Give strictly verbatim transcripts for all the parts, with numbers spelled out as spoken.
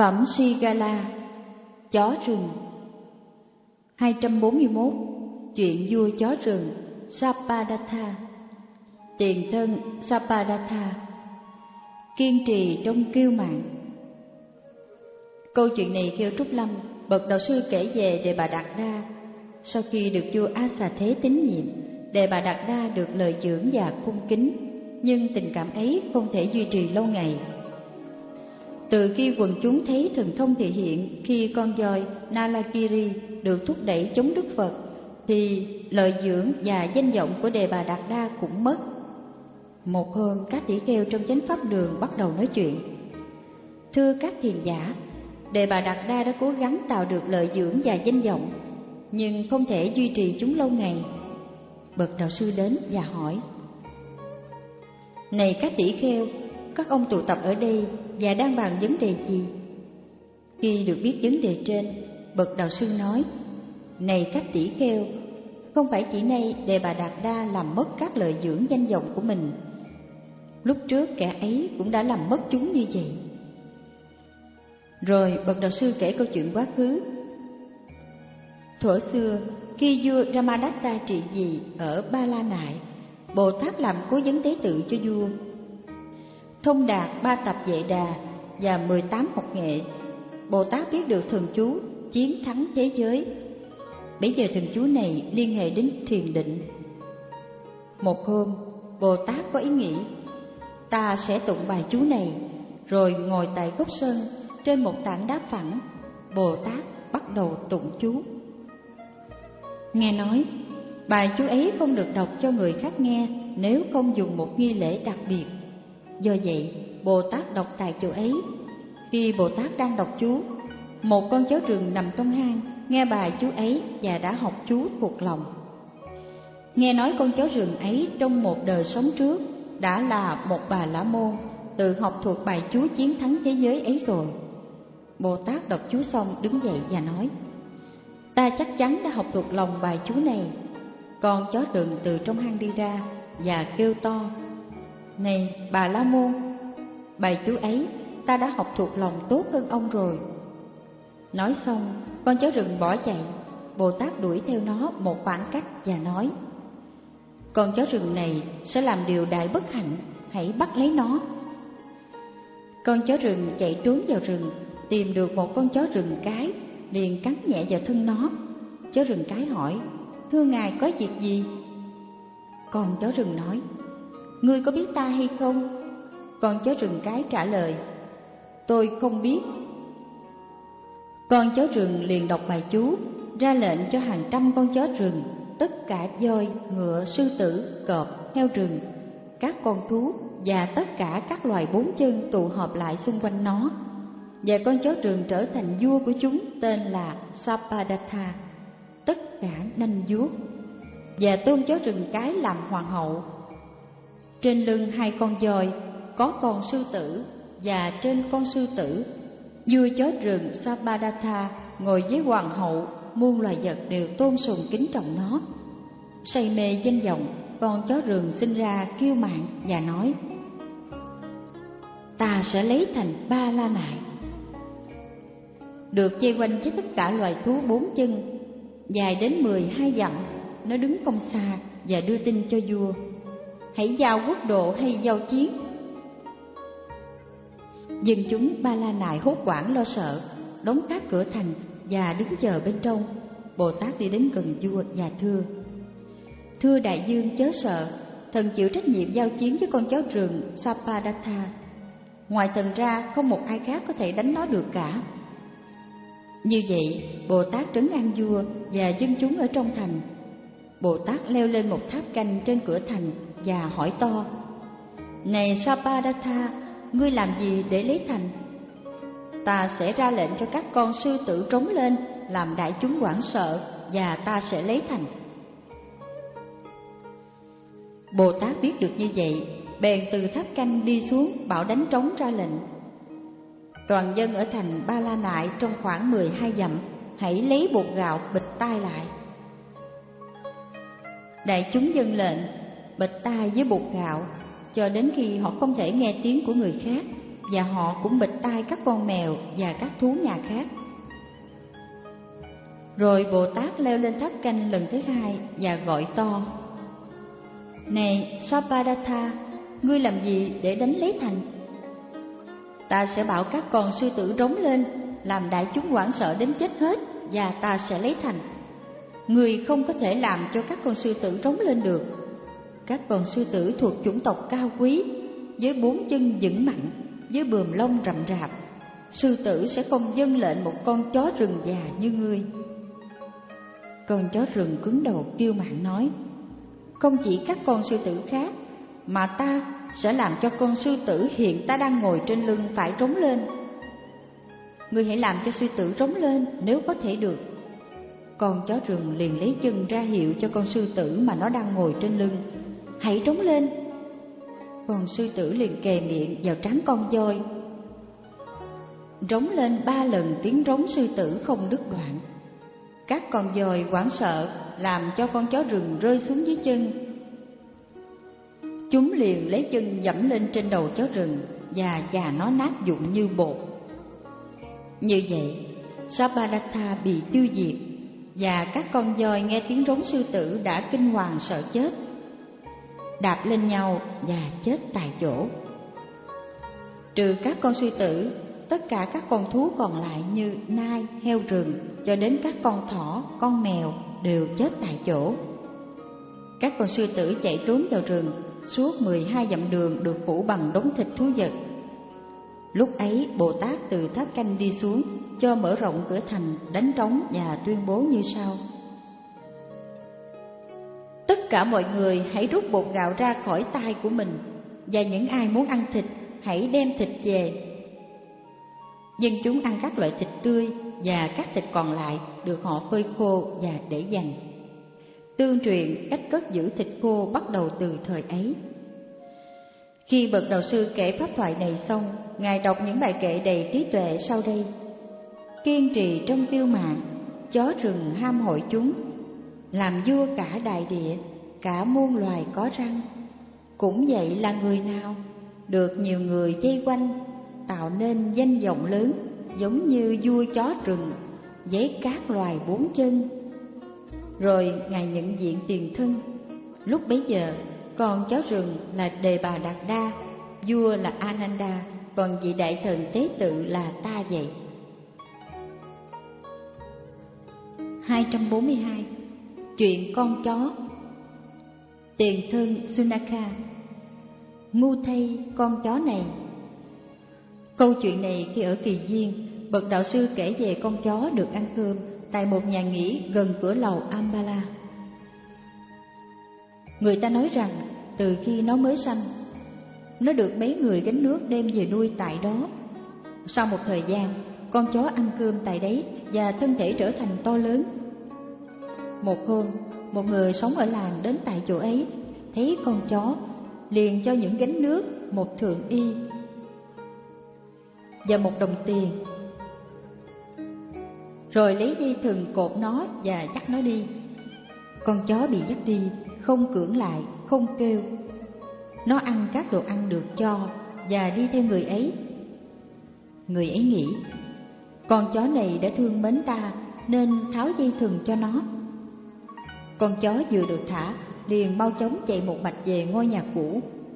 Phẩm Sigala, chó rừng. Hai trăm bốn mươi mốt. Chuyện vua chó rừng Sapadatha. Tiền thân Sapadatha, kiên trì trong kiêu mạn. Câu chuyện này Kheo Trúc Lâm, bậc đạo sư kể về Đề Bà Đạt Đa. Sau khi được vua A Xà Thế tín nhiệm, Đề Bà Đạt Đa được lời dưỡng và cung kính, nhưng tình cảm ấy không thể duy trì lâu ngày. Từ khi quần chúng thấy thần thông thể hiện khi con voi Nalagiri được thúc đẩy chống Đức Phật, thì lợi dưỡng và danh vọng của Đề Bà Đạt Đa cũng mất. Một hôm, các tỷ kheo trong chánh pháp đường bắt đầu nói chuyện. Thưa các thiền giả, Đề Bà Đạt Đa đã cố gắng tạo được lợi dưỡng và danh vọng, nhưng không thể duy trì chúng lâu ngày. Bậc đạo sư đến và hỏi: Này các tỷ kheo, các ông tụ tập ở đây và đang bàn vấn đề gì? Khi được biết vấn đề trên, bậc đạo sư nói: Này các tỷ kheo, không phải chỉ nay Đề Bà Đạt Đa làm mất các lợi dưỡng danh vọng của mình. Lúc trước kẻ ấy cũng đã làm mất chúng như vậy. Rồi bậc đạo sư kể câu chuyện quá khứ. Thuở xưa, khi vua Ramadatta trị vì ở Ba La Nại, Bồ Tát làm cố vấn tế tự cho vua. Thông đạt ba tập Vệ Đà và mười tám học nghệ, Bồ Tát biết được thần chú chiến thắng thế giới. Bây giờ thần chú này liên hệ đến thiền định. Một hôm, Bồ Tát có ý nghĩ: ta sẽ tụng bài chú này. Rồi ngồi tại góc sân trên một tảng đá phẳng, Bồ Tát bắt đầu tụng chú. Nghe nói bài chú ấy không được đọc cho người khác nghe nếu không dùng một nghi lễ đặc biệt. Do vậy, Bồ Tát đọc tại chỗ ấy. Khi Bồ Tát đang đọc chú, một con chó rừng nằm trong hang nghe bài chú ấy và đã học chú thuộc lòng. Nghe nói con chó rừng ấy trong một đời sống trước đã là một bà la môn, tự học thuộc bài chú chiến thắng thế giới ấy rồi. Bồ Tát đọc chú xong đứng dậy và nói: ta chắc chắn đã học thuộc lòng bài chú này. Con chó rừng từ trong hang đi ra và kêu to: này bà la môn, bài chú ấy ta đã học thuộc lòng tốt hơn ông rồi. Nói xong, con chó rừng bỏ chạy. Bồ Tát đuổi theo nó một khoảng cách và nói: con chó rừng này sẽ làm điều đại bất hạnh, hãy bắt lấy nó. Con chó rừng chạy trốn vào rừng, tìm được một con chó rừng cái, liền cắn nhẹ vào thân nó. Chó rừng cái hỏi: thưa ngài, có việc gì? Con chó rừng nói: ngươi có biết ta hay không? Con chó rừng cái trả lời: tôi không biết. Con chó rừng liền đọc bài chú, ra lệnh cho hàng trăm con chó rừng, tất cả voi, ngựa, sư tử, cọp, heo rừng, các con thú và tất cả các loài bốn chân tụ họp lại xung quanh nó. Và con chó rừng trở thành vua của chúng, tên là Sapadatha, tất cả nanh vuốt, và tôn chó rừng cái làm hoàng hậu. Trên lưng hai con voi có con sư tử, và trên con sư tử, vua chó rừng Sapadatha ngồi với hoàng hậu, muôn loài vật đều tôn sùng kính trọng nó. Say mê danh vọng, con chó rừng sinh ra kiêu mạn và nói: ta sẽ lấy thành Ba La Nại. Được vây quanh với tất cả loài thú bốn chân, dài đến mười hai dặm, nó đứng không xa và đưa tin cho vua: hãy giao quốc độ hay giao chiến? Dân chúng Ba La Nại hốt hoảng lo sợ, đóng các cửa thành và đứng chờ bên trong. Bồ Tát đi đến gần vua và thưa: thưa đại dương, chớ sợ, thần chịu trách nhiệm giao chiến với con chó rừng Sapadatha. Ngoài thần ra, không một ai khác có thể đánh nó được cả. Như vậy, Bồ Tát trấn an vua và dân chúng ở trong thành. Bồ Tát leo lên một tháp canh trên cửa thành và hỏi to: này Sapadatha, ngươi làm gì để lấy thành? Ta sẽ ra lệnh cho các con sư tử trống lên, làm đại chúng hoảng sợ, và ta sẽ lấy thành. Bồ Tát biết được như vậy, bèn từ tháp canh đi xuống, bảo đánh trống ra lệnh: toàn dân ở thành Ba La Nại trong khoảng mười hai dặm, hãy lấy bột gạo bịt tai lại. Đại chúng dân lệnh, bịt tai với bột gạo cho đến khi họ không thể nghe tiếng của người khác, và họ cũng bịt tai các con mèo và các thú nhà khác. Rồi Bồ Tát leo lên tháp canh lần thứ hai và gọi to: Này Sabbadatha, ngươi làm gì để đánh lấy thành? Ta sẽ bảo các con sư tử rống lên, làm đại chúng hoảng sợ đến chết hết, và ta sẽ lấy thành. Ngươi không có thể làm cho các con sư tử rống lên được. Các con sư tử thuộc chủng tộc cao quý, với bốn chân vững mạnh, với buồm lông rậm rạp. Sư tử sẽ không vâng lệnh một con chó rừng già như ngươi. Con chó rừng cứng đầu kiêu mạn nói: Không chỉ các con sư tử khác, mà ta sẽ làm cho con sư tử hiện ta đang ngồi trên lưng phải rống lên. Ngươi hãy làm cho sư tử rống lên nếu có thể được. Con chó rừng liền lấy chân ra hiệu cho con sư tử mà nó đang ngồi trên lưng: Hãy rống lên. Con sư tử liền kề miệng vào trán con voi. Rống lên ba lần, tiếng rống sư tử không đứt đoạn. Các con voi hoảng sợ làm cho con chó rừng rơi xuống dưới chân. Chúng liền lấy chân dẫm lên trên đầu chó rừng và chà nó nát vụn như bột. Như vậy, Sabbadatha bị tiêu diệt, và các con voi nghe tiếng rống sư tử đã kinh hoàng sợ chết, đạp lên nhau và chết tại chỗ. Trừ các con sư tử, tất cả các con thú còn lại như nai, heo rừng, cho đến các con thỏ, con mèo đều chết tại chỗ. Các con sư tử chạy trốn vào rừng, suốt mười hai dặm đường được phủ bằng đống thịt thú vật. Lúc ấy Bồ Tát từ tháp canh đi xuống, cho mở rộng cửa thành, đánh trống và tuyên bố như sau: Tất cả mọi người hãy rút bột gạo ra khỏi tay của mình, và những ai muốn ăn thịt hãy đem thịt về. Dân chúng ăn các loại thịt tươi, và các thịt còn lại được họ phơi khô và để dành. Tương truyền cách cất giữ thịt khô bắt đầu từ thời ấy. Khi bậc đạo sư kể pháp thoại này xong, Ngài đọc những bài kệ đầy trí tuệ sau đây: Kiên trì trong tiêu mạng, chó rừng ham hội chúng, làm vua cả đại địa, cả muôn loài có răng. Cũng vậy là người nào được nhiều người vây quanh, tạo nên danh vọng lớn, giống như vua chó rừng với các loài bốn chân. Rồi Ngài nhận diện tiền thân. Lúc bấy giờ, con chó rừng là Đề Bà Đạt Đa, vua là Ananda, còn vị đại thần tế tự là ta vậy. hai trăm bốn mươi hai. Chuyện con chó. Tiền thân Sunaka: Ngu thay con chó này. Câu chuyện này khi ở Kỳ Viên, bậc đạo sư kể về con chó được ăn cơm tại một nhà nghỉ gần cửa lầu Ambala. Người ta nói rằng từ khi nó mới sanh, nó được mấy người gánh nước đem về nuôi tại đó. Sau một thời gian, con chó ăn cơm tại đấy và thân thể trở thành to lớn. Một hôm, một người sống ở làng đến tại chỗ ấy, thấy con chó, liền cho những gánh nước một thượng y và một đồng tiền, rồi lấy dây thừng cột nó và dắt nó đi. Con chó bị dắt đi, không cưỡng lại, không kêu. Nó ăn các đồ ăn được cho và đi theo người ấy. Người ấy nghĩ, con chó này đã thương mến ta nên tháo dây thừng cho nó. Con chó vừa được thả, liền mau chóng chạy một mạch về ngôi nhà cũ.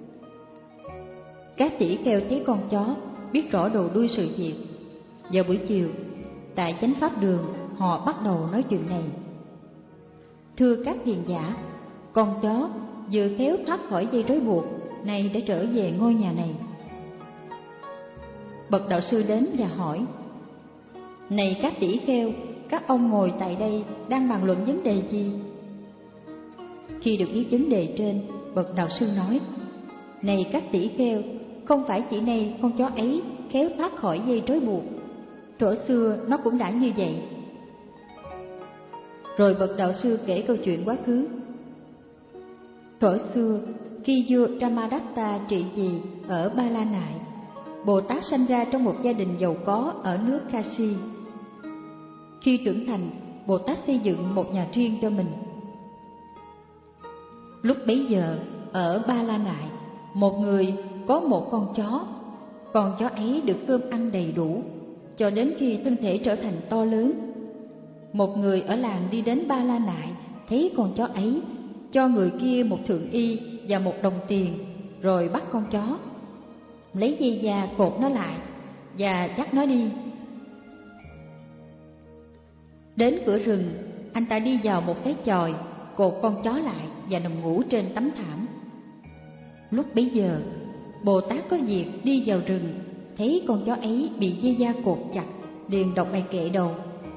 Các tỷ kheo thấy con chó, biết rõ đầu đuôi sự việc. Vào buổi chiều, tại chánh pháp đường, họ bắt đầu nói chuyện này: Thưa các hiền giả, con chó vừa khéo thoát khỏi dây trói buộc, nay đã trở về ngôi nhà này. Bậc đạo sư đến và hỏi: Này các tỷ kheo, các ông ngồi tại đây đang bàn luận vấn đề gì? Khi được biết vấn đề trên, bậc đạo sư nói: Này các tỷ kheo, không phải chỉ nay con chó ấy khéo thoát khỏi dây trói buộc, thuở xưa nó cũng đã như vậy. Rồi bậc đạo sư kể câu chuyện quá khứ. Thuở xưa, khi vua Ramadatta trị vì ở Ba La Nại, Bồ Tát sanh ra trong một gia đình giàu có ở nước Kashi. Khi trưởng thành, Bồ Tát xây dựng một nhà riêng cho mình. Lúc bấy giờ, ở Ba La Nại, một người có một con chó. con chó ấy được cơm ăn đầy đủ, cho đến khi thân thể trở thành to lớn. Một người ở làng đi đến Ba La Nại, thấy con chó ấy, cho người kia một thượng y và một đồng tiền, rồi bắt con chó, lấy dây da cột nó lại và dắt nó đi. Đến cửa rừng, anh ta đi vào một cái chòi, cột con chó lại và nằm ngủ trên tấm thảm. Lúc bấy giờ, Bồ Tát có việc đi vào rừng, thấy con chó ấy bị dây da cột chặt, liền đọc bài kệ đầu: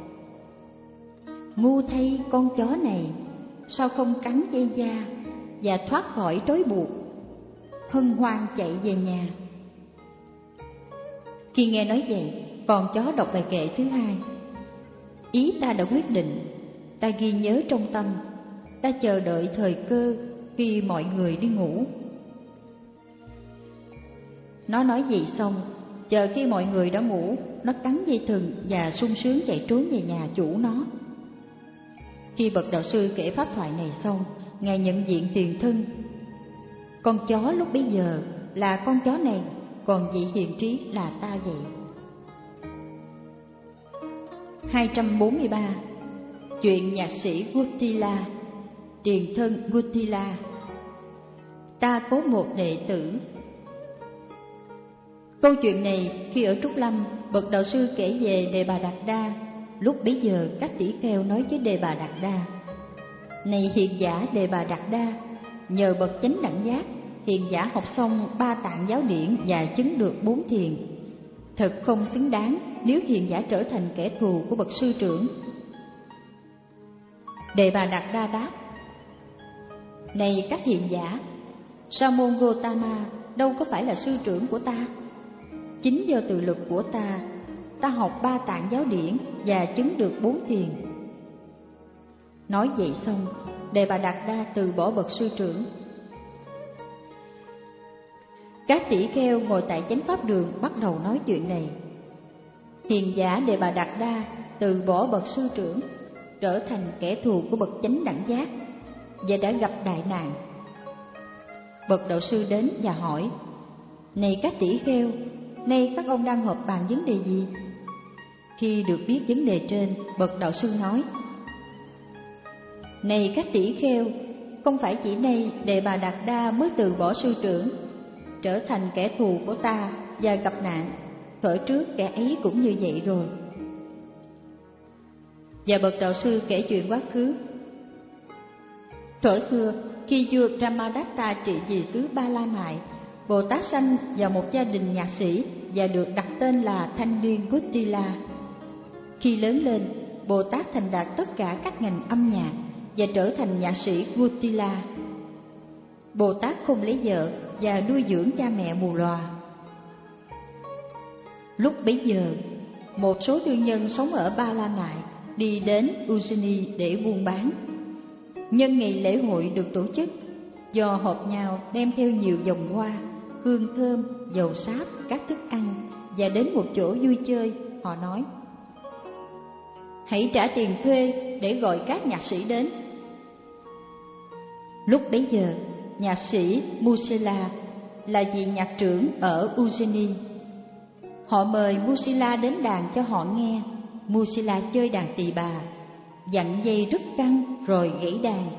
ngu thay con chó này, sao không cắn dây da và thoát khỏi trói buộc, hân hoan chạy về nhà. Khi nghe nói vậy, con chó đọc bài kệ thứ hai: ý ta đã quyết định, ta ghi nhớ trong tâm, ta chờ đợi thời cơ khi mọi người đi ngủ. Nó nói vậy xong, chờ khi mọi người đã ngủ, nó cắn dây thừng và sung sướng chạy trốn về nhà chủ nó. Khi bậc đạo sư kể pháp thoại này xong, Ngài nhận diện tiền thân. Con chó lúc bấy giờ là con chó này, còn vị hiền trí là ta vậy. hai trăm bốn mươi ba. Chuyện nhạc sĩ Gutila. Tiền thân Gutila. Ta có một đệ tử. Câu chuyện này khi ở Trúc Lâm, bậc đạo sư kể về Đề Bà Đạt Đa. Lúc bấy giờ các tỷ kheo nói với Đề Bà Đạt Đa: này hiền giả Đề Bà Đạt Đa, nhờ bậc chánh đẳng giác, hiền giả học xong ba tạng giáo điển và chứng được bốn thiền. Thật không xứng đáng nếu hiền giả trở thành kẻ thù của bậc sư trưởng. Đề Bà Đạt Đa đáp: này các hiền giả, Sa môn Gotama đâu có phải là sư trưởng của ta. Chính do tự lực của ta, ta học ba tạng giáo điển và chứng được bốn thiền. Nói vậy xong, Đề Bà Đạt Đa từ bỏ bậc sư trưởng. Các tỷ kheo ngồi tại chánh pháp đường bắt đầu nói chuyện này. Hiền giả Đề Bà Đạt Đa từ bỏ bậc sư trưởng, trở thành kẻ thù của bậc chánh đẳng giác và đã gặp đại nạn. Bậc đạo sư đến và hỏi: này các tỷ kheo, nay các ông đang họp bàn vấn đề gì? Khi được biết vấn đề trên, bậc đạo sư nói: này các tỷ kheo, không phải chỉ nay Đề Bà Đạt Đa mới từ bỏ sư trưởng, trở thành kẻ thù của ta và gặp nạn, thuở trước kẻ ấy cũng như vậy rồi. Và bậc đạo sư kể chuyện quá khứ. Thuở xưa, khi vua Ramadatta trị vì xứ Ba La Nại, Bồ Tát sanh vào một gia đình nhạc sĩ và được đặt tên là thanh niên Gutila. Khi lớn lên, Bồ Tát thành đạt tất cả các ngành âm nhạc và trở thành nhạc sĩ Gutila. Bồ Tát không lấy vợ và nuôi dưỡng cha mẹ mù lòa. Lúc bấy giờ, một số thương nhân sống ở Ba La Nại đi đến Ujjaini để buôn bán. Nhân ngày lễ hội được tổ chức, do họp nhau đem theo nhiều vòng hoa, hương thơm, dầu sáp, các thức ăn và đến một chỗ vui chơi, họ nói: hãy trả tiền thuê để gọi các nhạc sĩ đến. Lúc bấy giờ, nhạc sĩ Musila là vị nhạc trưởng ở Ujjaini. Họ mời Musila đến đàn cho họ nghe. Musila chơi đàn tỳ bà, dặn dây rất căng rồi gãy đàn.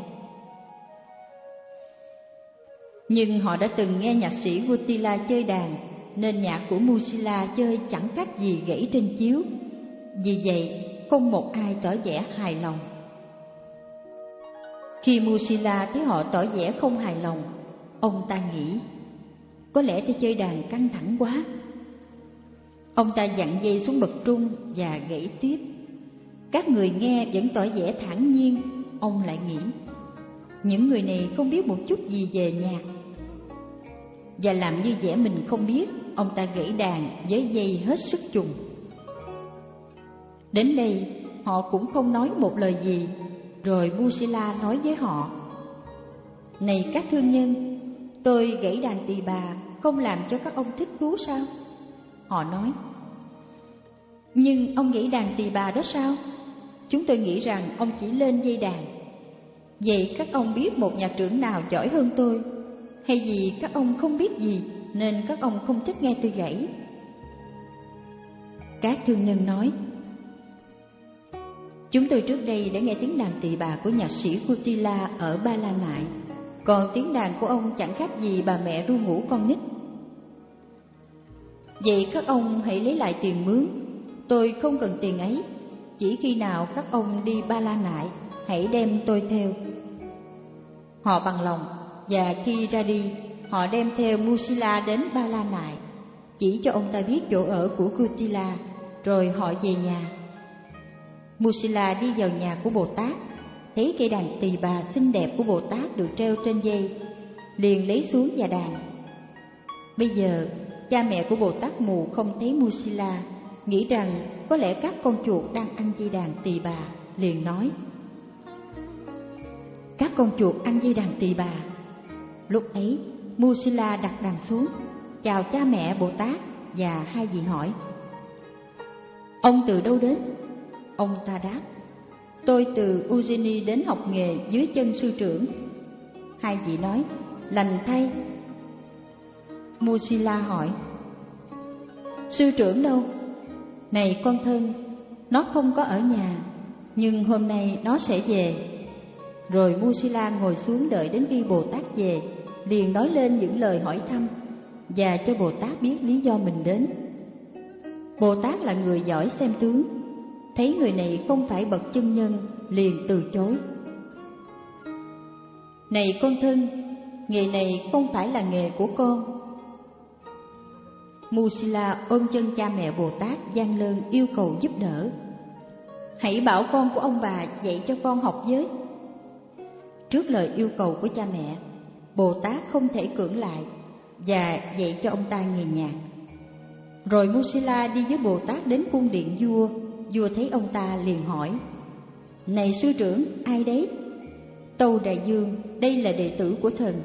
Nhưng họ đã từng nghe nhạc sĩ Gutila chơi đàn, nên nhạc của Musila chơi chẳng khác gì gãy trên chiếu. Vì vậy, không một ai tỏ vẻ hài lòng. Khi Musila thấy họ tỏ vẻ không hài lòng, ông ta nghĩ: có lẽ tôi chơi đàn căng thẳng quá. Ông ta dặn dây xuống bậc trung và gãy tiếp. Các người nghe vẫn tỏ vẻ thản nhiên. Ông lại nghĩ: những người này không biết một chút gì về nhạc. Và làm như vẻ mình không biết, ông ta gãy đàn với dây hết sức chùng. Đến đây, họ cũng không nói một lời gì. Rồi Musila nói với họ: này các thương nhân, tôi gãy đàn tỳ bà không làm cho các ông thích thú sao? Họ nói: nhưng ông gãy đàn tỳ bà đó sao? Chúng tôi nghĩ rằng ông chỉ lên dây đàn. Vậy các ông biết một nhạc trưởng nào giỏi hơn tôi? Hay vì các ông không biết gì nên các ông không thích nghe tôi gãy? Các thương nhân nói: chúng tôi trước đây đã nghe tiếng đàn tỳ bà của nhạc sĩ Kutila ở Ba La Nại, còn tiếng đàn của ông chẳng khác gì bà mẹ ru ngủ con nít. Vậy các ông hãy lấy lại tiền mướn, tôi không cần tiền ấy. Chỉ khi nào các ông đi Ba La Nại, hãy đem tôi theo. Họ bằng lòng, và khi ra đi, họ đem theo Musila đến Ba La Nại, chỉ cho ông ta biết chỗ ở của Kutila, rồi họ về nhà. Musila đi vào nhà của Bồ Tát, thấy cây đàn tỳ bà xinh đẹp của Bồ Tát được treo trên dây, liền lấy xuống và đàn. Bây giờ cha mẹ của Bồ Tát mù không thấy Musila, nghĩ rằng có lẽ các con chuột đang ăn dây đàn tỳ bà, liền nói: các con chuột ăn dây đàn tỳ bà. Lúc ấy Musila đặt đàn xuống, chào cha mẹ Bồ Tát, và hai vị hỏi: ông từ đâu đến? Ông ta đáp: tôi từ Ujjaini đến học nghề dưới chân sư trưởng. Hai vị nói: lành thay. Musila hỏi: sư trưởng đâu? Này con thân, nó không có ở nhà, nhưng hôm nay nó sẽ về. Rồi Musila ngồi xuống đợi đến khi Bồ Tát về, liền nói lên những lời hỏi thăm và cho Bồ Tát biết lý do mình đến. Bồ Tát là người giỏi xem tướng, thấy người này không phải bậc chân nhân, liền từ chối. Này con thân, nghề này không phải là nghề của con. Musila ôm chân cha mẹ Bồ Tát van lơn yêu cầu giúp đỡ: hãy bảo con của ông bà dạy cho con học với. Trước lời yêu cầu của cha mẹ, Bồ Tát không thể cưỡng lại và dạy cho ông ta nghề nhạc. Rồi Musila đi với Bồ Tát đến cung điện vua. Vua thấy ông ta liền hỏi: này sư trưởng, ai đấy? Tâu Đại Dương, đây là đệ tử của thần.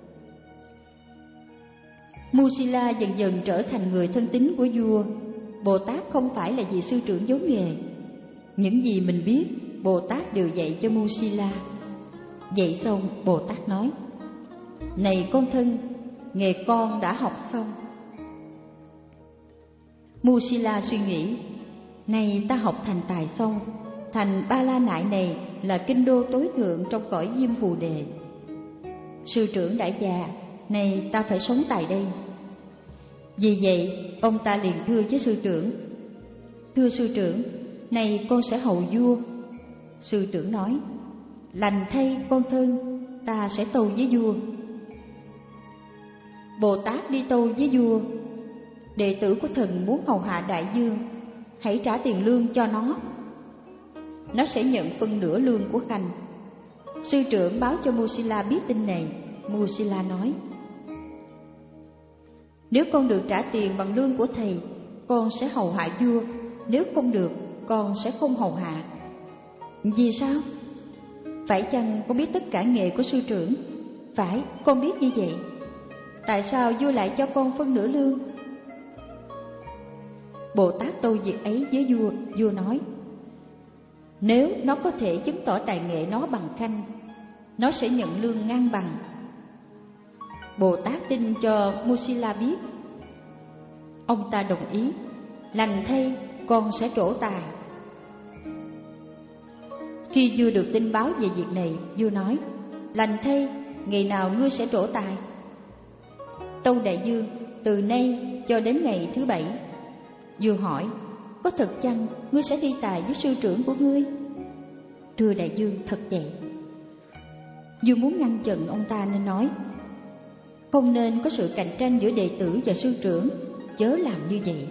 Musila dần dần trở thành người thân tín của vua. Bồ Tát không phải là vị sư trưởng giấu nghề. Những gì mình biết, Bồ Tát đều dạy cho Musila. Dạy xong, Bồ Tát nói: này con thân, nghề con đã học xong. Musila suy nghĩ: này ta học thành tài xong, thành Ba La Nại này là kinh đô tối thượng trong cõi Diêm Phù Đề. Sư trưởng đã già, này ta phải sống tại đây. Vì vậy, ông ta liền thưa với sư trưởng: thưa sư trưởng, này con sẽ hầu vua. Sư trưởng nói: lành thay con thân, ta sẽ tâu với vua. Bồ Tát đi tâu với vua: đệ tử của thần muốn hầu hạ đại dương, hãy trả tiền lương cho nó. Nó sẽ nhận phân nửa lương của khanh. Sư trưởng báo cho Musila biết tin này. Musila nói: nếu con được trả tiền bằng lương của thầy, con sẽ hầu hạ vua. Nếu không được, con sẽ không hầu hạ. Vì sao? Phải chăng con biết tất cả nghề của sư trưởng? Phải, con biết như vậy. Tại sao vua lại cho con phân nửa lương? Bồ Tát tâu việc ấy với vua. Vua nói: nếu nó có thể chứng tỏ tài nghệ nó bằng khanh, nó sẽ nhận lương ngang bằng. Bồ Tát tin cho Musila biết. Ông ta đồng ý: lành thay, con sẽ trổ tài. Khi vua được tin báo về việc này, vua nói: lành thay, ngày nào ngươi sẽ trổ tài? Tâu Đại Dương: từ nay cho đến ngày thứ bảy. Vua hỏi: có thật chăng ngươi sẽ thi tài với sư trưởng của ngươi? Thưa Đại Dương, thật vậy. Vua muốn ngăn chặn ông ta nên nói: không nên có sự cạnh tranh giữa đệ tử và sư trưởng, chớ làm như vậy.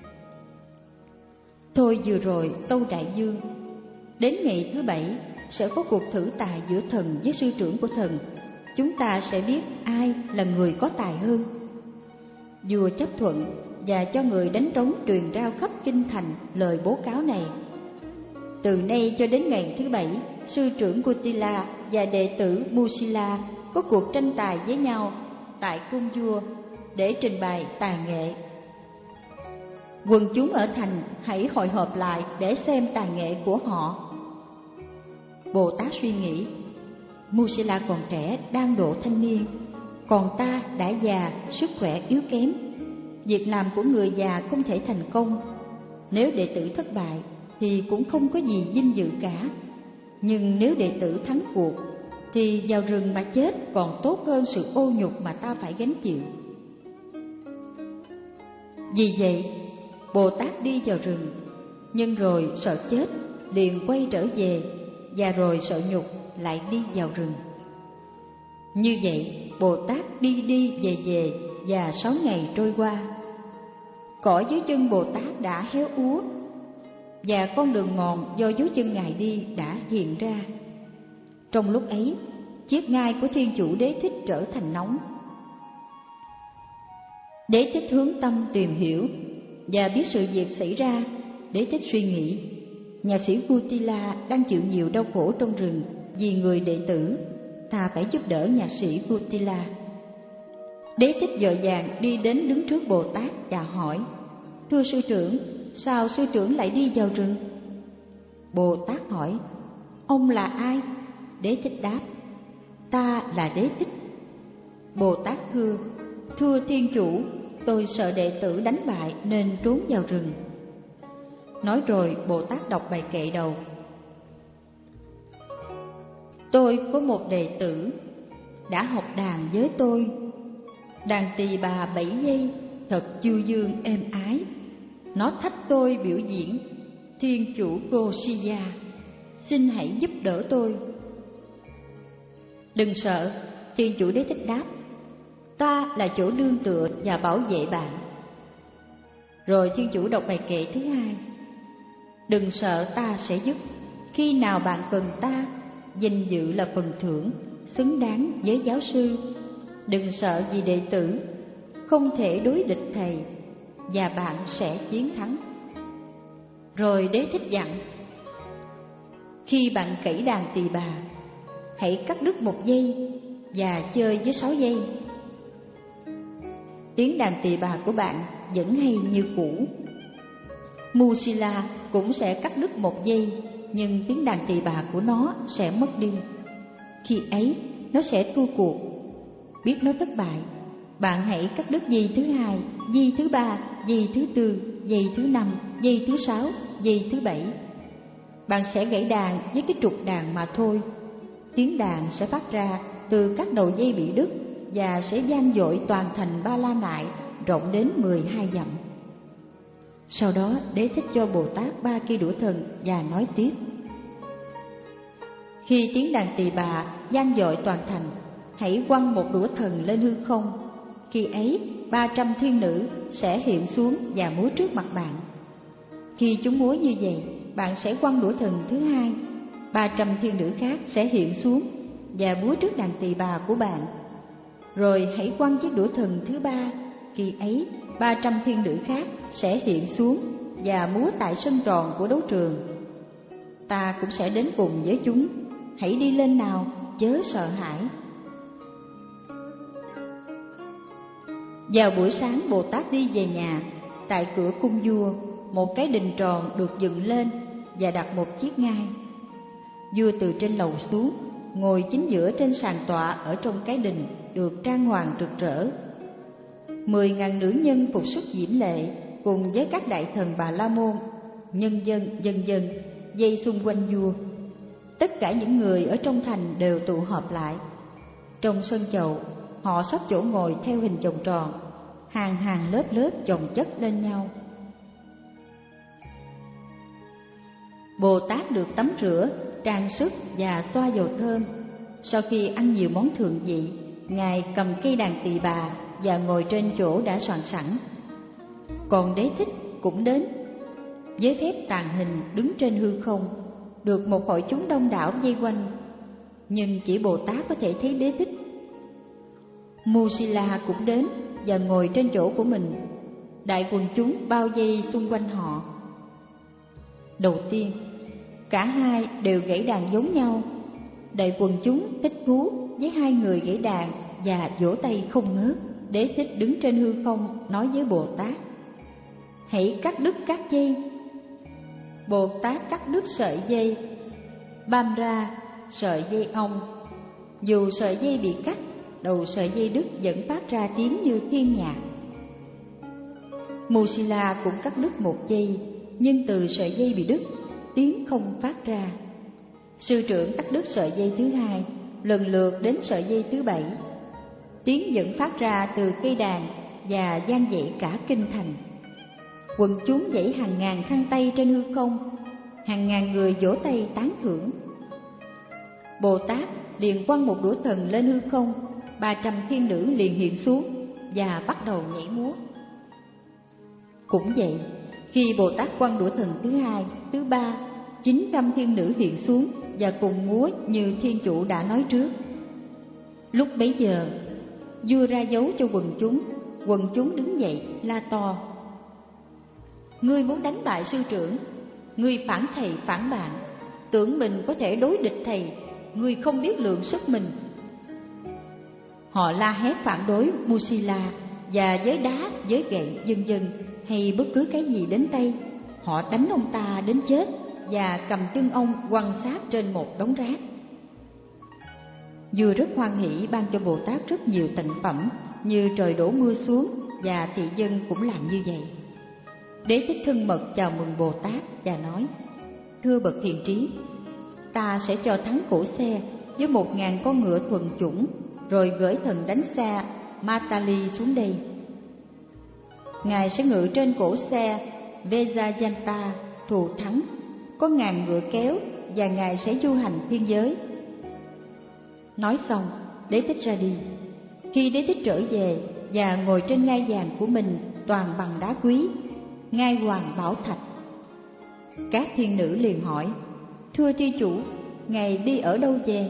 Thôi vừa rồi tâu Đại Dương, đến ngày thứ bảy sẽ có cuộc thử tài giữa thần với sư trưởng của thần. Chúng ta sẽ biết ai là người có tài hơn. Vua chấp thuận và cho người đánh trống truyền rao khắp kinh thành lời bố cáo này: từ nay cho đến ngày thứ bảy, sư trưởng Kutila và đệ tử Musila có cuộc tranh tài với nhau tại cung vua để trình bày tài nghệ. Quần chúng ở thành hãy hội họp lại để xem tài nghệ của họ. Bồ Tát suy nghĩ: Musila còn trẻ, đang độ thanh niên, còn ta đã già, sức khỏe yếu kém. Việc làm của người già không thể thành công. Nếu đệ tử thất bại thì cũng không có gì vinh dự cả, nhưng nếu đệ tử thắng cuộc thì vào rừng mà chết còn tốt hơn sự ô nhục mà ta phải gánh chịu. Vì vậy, Bồ Tát đi vào rừng, nhưng rồi sợ chết liền quay trở về, và rồi sợ nhục lại đi vào rừng. Như vậy, Bồ Tát đi đi về về, và sáu ngày trôi qua. Cỏ dưới chân Bồ Tát đã héo úa, và con đường mòn do dấu chân Ngài đi đã hiện ra. Trong lúc ấy, chiếc ngai của Thiên Chủ Đế Thích trở thành nóng. Đế Thích hướng tâm tìm hiểu và biết sự việc xảy ra. Đế Thích suy nghĩ, nhà sĩ Gutila đang chịu nhiều đau khổ trong rừng vì người đệ tử, ta phải giúp đỡ nhà sĩ Gutila. Đế Thích vội vàng đi đến đứng trước Bồ Tát và hỏi: Thưa sư trưởng, sao sư trưởng lại đi vào rừng? Bồ Tát hỏi: Ông là ai? Đế Thích đáp: Ta là Đế Thích. Bồ Tát thưa: Thưa Thiên Chủ, tôi sợ đệ tử đánh bại nên trốn vào rừng. Nói rồi Bồ Tát đọc bài kệ đầu: Tôi có một đệ tử đã học đàn với tôi, đàn tỳ bà bảy giây thật du dương êm ái. Nó thách tôi biểu diễn, Thiên Chủ Gosiya, xin hãy giúp đỡ tôi. Đừng sợ, Thiên Chủ Đế Thích đáp: Ta là chỗ nương tựa và bảo vệ bạn. Rồi Thiên Chủ đọc bài kệ thứ hai: Đừng sợ, ta sẽ giúp. Khi nào bạn cần ta, danh dự là phần thưởng xứng đáng với giáo sư. Đừng sợ vì đệ tử không thể đối địch thầy, và bạn sẽ chiến thắng. Rồi Đế Thích dặn: Khi bạn cẩy đàn tỳ bà, hãy cắt đứt một giây và chơi với sáu giây. Tiếng đàn tỳ bà của bạn vẫn hay như cũ. Musila cũng sẽ cắt đứt một giây, nhưng tiếng đàn tỳ bà của nó sẽ mất đi. Khi ấy, nó sẽ thua cuộc. Biết nó thất bại, bạn hãy cắt đứt giây thứ hai, giây thứ ba, giây thứ tư, giây thứ năm, giây thứ sáu, giây thứ bảy. Bạn sẽ gãy đàn với cái trục đàn mà thôi. Tiếng đàn sẽ phát ra từ các đầu dây bị đứt và sẽ vang dội toàn thành Ba La Nại rộng đến mười hai dặm. Sau đó Đế Thích cho Bồ Tát ba cây đũa thần và nói tiếp: Khi tiếng đàn tỳ bà vang dội toàn thành, hãy quăng một đũa thần lên hư không. Khi ấy, ba trăm thiên nữ sẽ hiện xuống và múa trước mặt bạn. Khi chúng múa như vậy, bạn sẽ quăng đũa thần thứ hai. Ba trăm thiên nữ khác sẽ hiện xuống và múa trước đàn tỳ bà của bạn. Rồi hãy quăng chiếc đũa thần thứ ba. Khi ấy, ba trăm thiên nữ khác sẽ hiện xuống và múa tại sân tròn của đấu trường. Ta cũng sẽ đến cùng với chúng. Hãy đi lên nào, chớ sợ hãi. Vào buổi sáng, Bồ Tát đi về nhà. Tại cửa cung vua, một cái đình tròn được dựng lên và đặt một chiếc ngai. Vua từ trên lầu xuống, ngồi chính giữa trên sàn tọa ở trong cái đình được trang hoàng rực rỡ. Mười ngàn nữ nhân phục sức diễm lệ cùng với các đại thần Bà La Môn, nhân dân dân dân dây xung quanh vua. Tất cả những người ở trong thành đều tụ họp lại. Trong sân chầu, họ sắp chỗ ngồi theo hình vòng tròn, hàng hàng lớp lớp chồng chất lên nhau. Bồ Tát được tắm rửa, trang sức và xoa dầu thơm. Sau khi ăn nhiều món thượng vị, Ngài cầm cây đàn tỳ bà và ngồi trên chỗ đã soạn sẵn. Còn Đế Thích cũng đến, với phép tàng hình đứng trên hư không, được một hội chúng đông đảo vây quanh, nhưng chỉ Bồ Tát có thể thấy Đế Thích. Musila cũng đến và ngồi trên chỗ của mình. Đại quần chúng bao vây xung quanh họ. Đầu tiên, cả hai đều gãy đàn giống nhau. Đại quần chúng thích thú với hai người gãy đàn và vỗ tay không ngớt. Đế Thích đứng trên hư không nói với Bồ Tát: Hãy cắt đứt các dây. Bồ Tát cắt đứt sợi dây bam ra, sợi dây ong. Dù sợi dây bị cắt, đầu sợi dây đứt vẫn phát ra tiếng như thiên nhạc. Musila cũng cắt đứt một dây, nhưng từ sợi dây bị đứt, tiếng không phát ra. Sư trưởng cắt đứt sợi dây thứ hai, lần lượt đến sợi dây thứ bảy. Tiếng vẫn phát ra từ cây đàn và vang dậy cả kinh thành. Quần chúng vẫy hàng ngàn khăn tay trên hư không, hàng ngàn người vỗ tay tán thưởng. Bồ Tát liền quăng một đũa thần lên hư không, ba trăm thiên nữ liền hiện xuống và bắt đầu nhảy múa. Cũng vậy, khi Bồ Tát quăng đũa thần thứ hai, thứ ba, chín trăm thiên nữ hiện xuống và cùng múa như Thiên Chủ đã nói trước. Lúc bấy giờ, vua ra dấu cho quần chúng, quần chúng đứng dậy la to: Ngươi muốn đánh bại sư trưởng, ngươi phản thầy phản bạn, tưởng mình có thể đối địch thầy, ngươi không biết lượng sức mình. Họ la hét phản đối Musila và với đá, với gậy, vân vân, hay bất cứ cái gì đến tay. Họ đánh ông ta đến chết và cầm chân ông quăng xác trên một đống rác. Vua rất hoan hỷ ban cho Bồ Tát rất nhiều tịnh phẩm, như trời đổ mưa xuống, và thị dân cũng làm như vậy. Đế Thích thân mật chào mừng Bồ Tát và nói: Thưa bậc hiền trí, ta sẽ cho thắng cổ xe với một ngàn con ngựa thuần chủng, rồi gửi thần đánh xa Matali xuống đây. Ngài sẽ ngự trên cổ xe Vejayanta thù thắng, có ngàn ngựa kéo, và Ngài sẽ du hành thiên giới. Nói xong, Đế Thích ra đi. Khi Đế Thích trở về và ngồi trên ngai vàng của mình toàn bằng đá quý, ngai hoàng bảo thạch, các thiên nữ liền hỏi: Thưa Thiên Chủ, Ngài đi ở đâu về?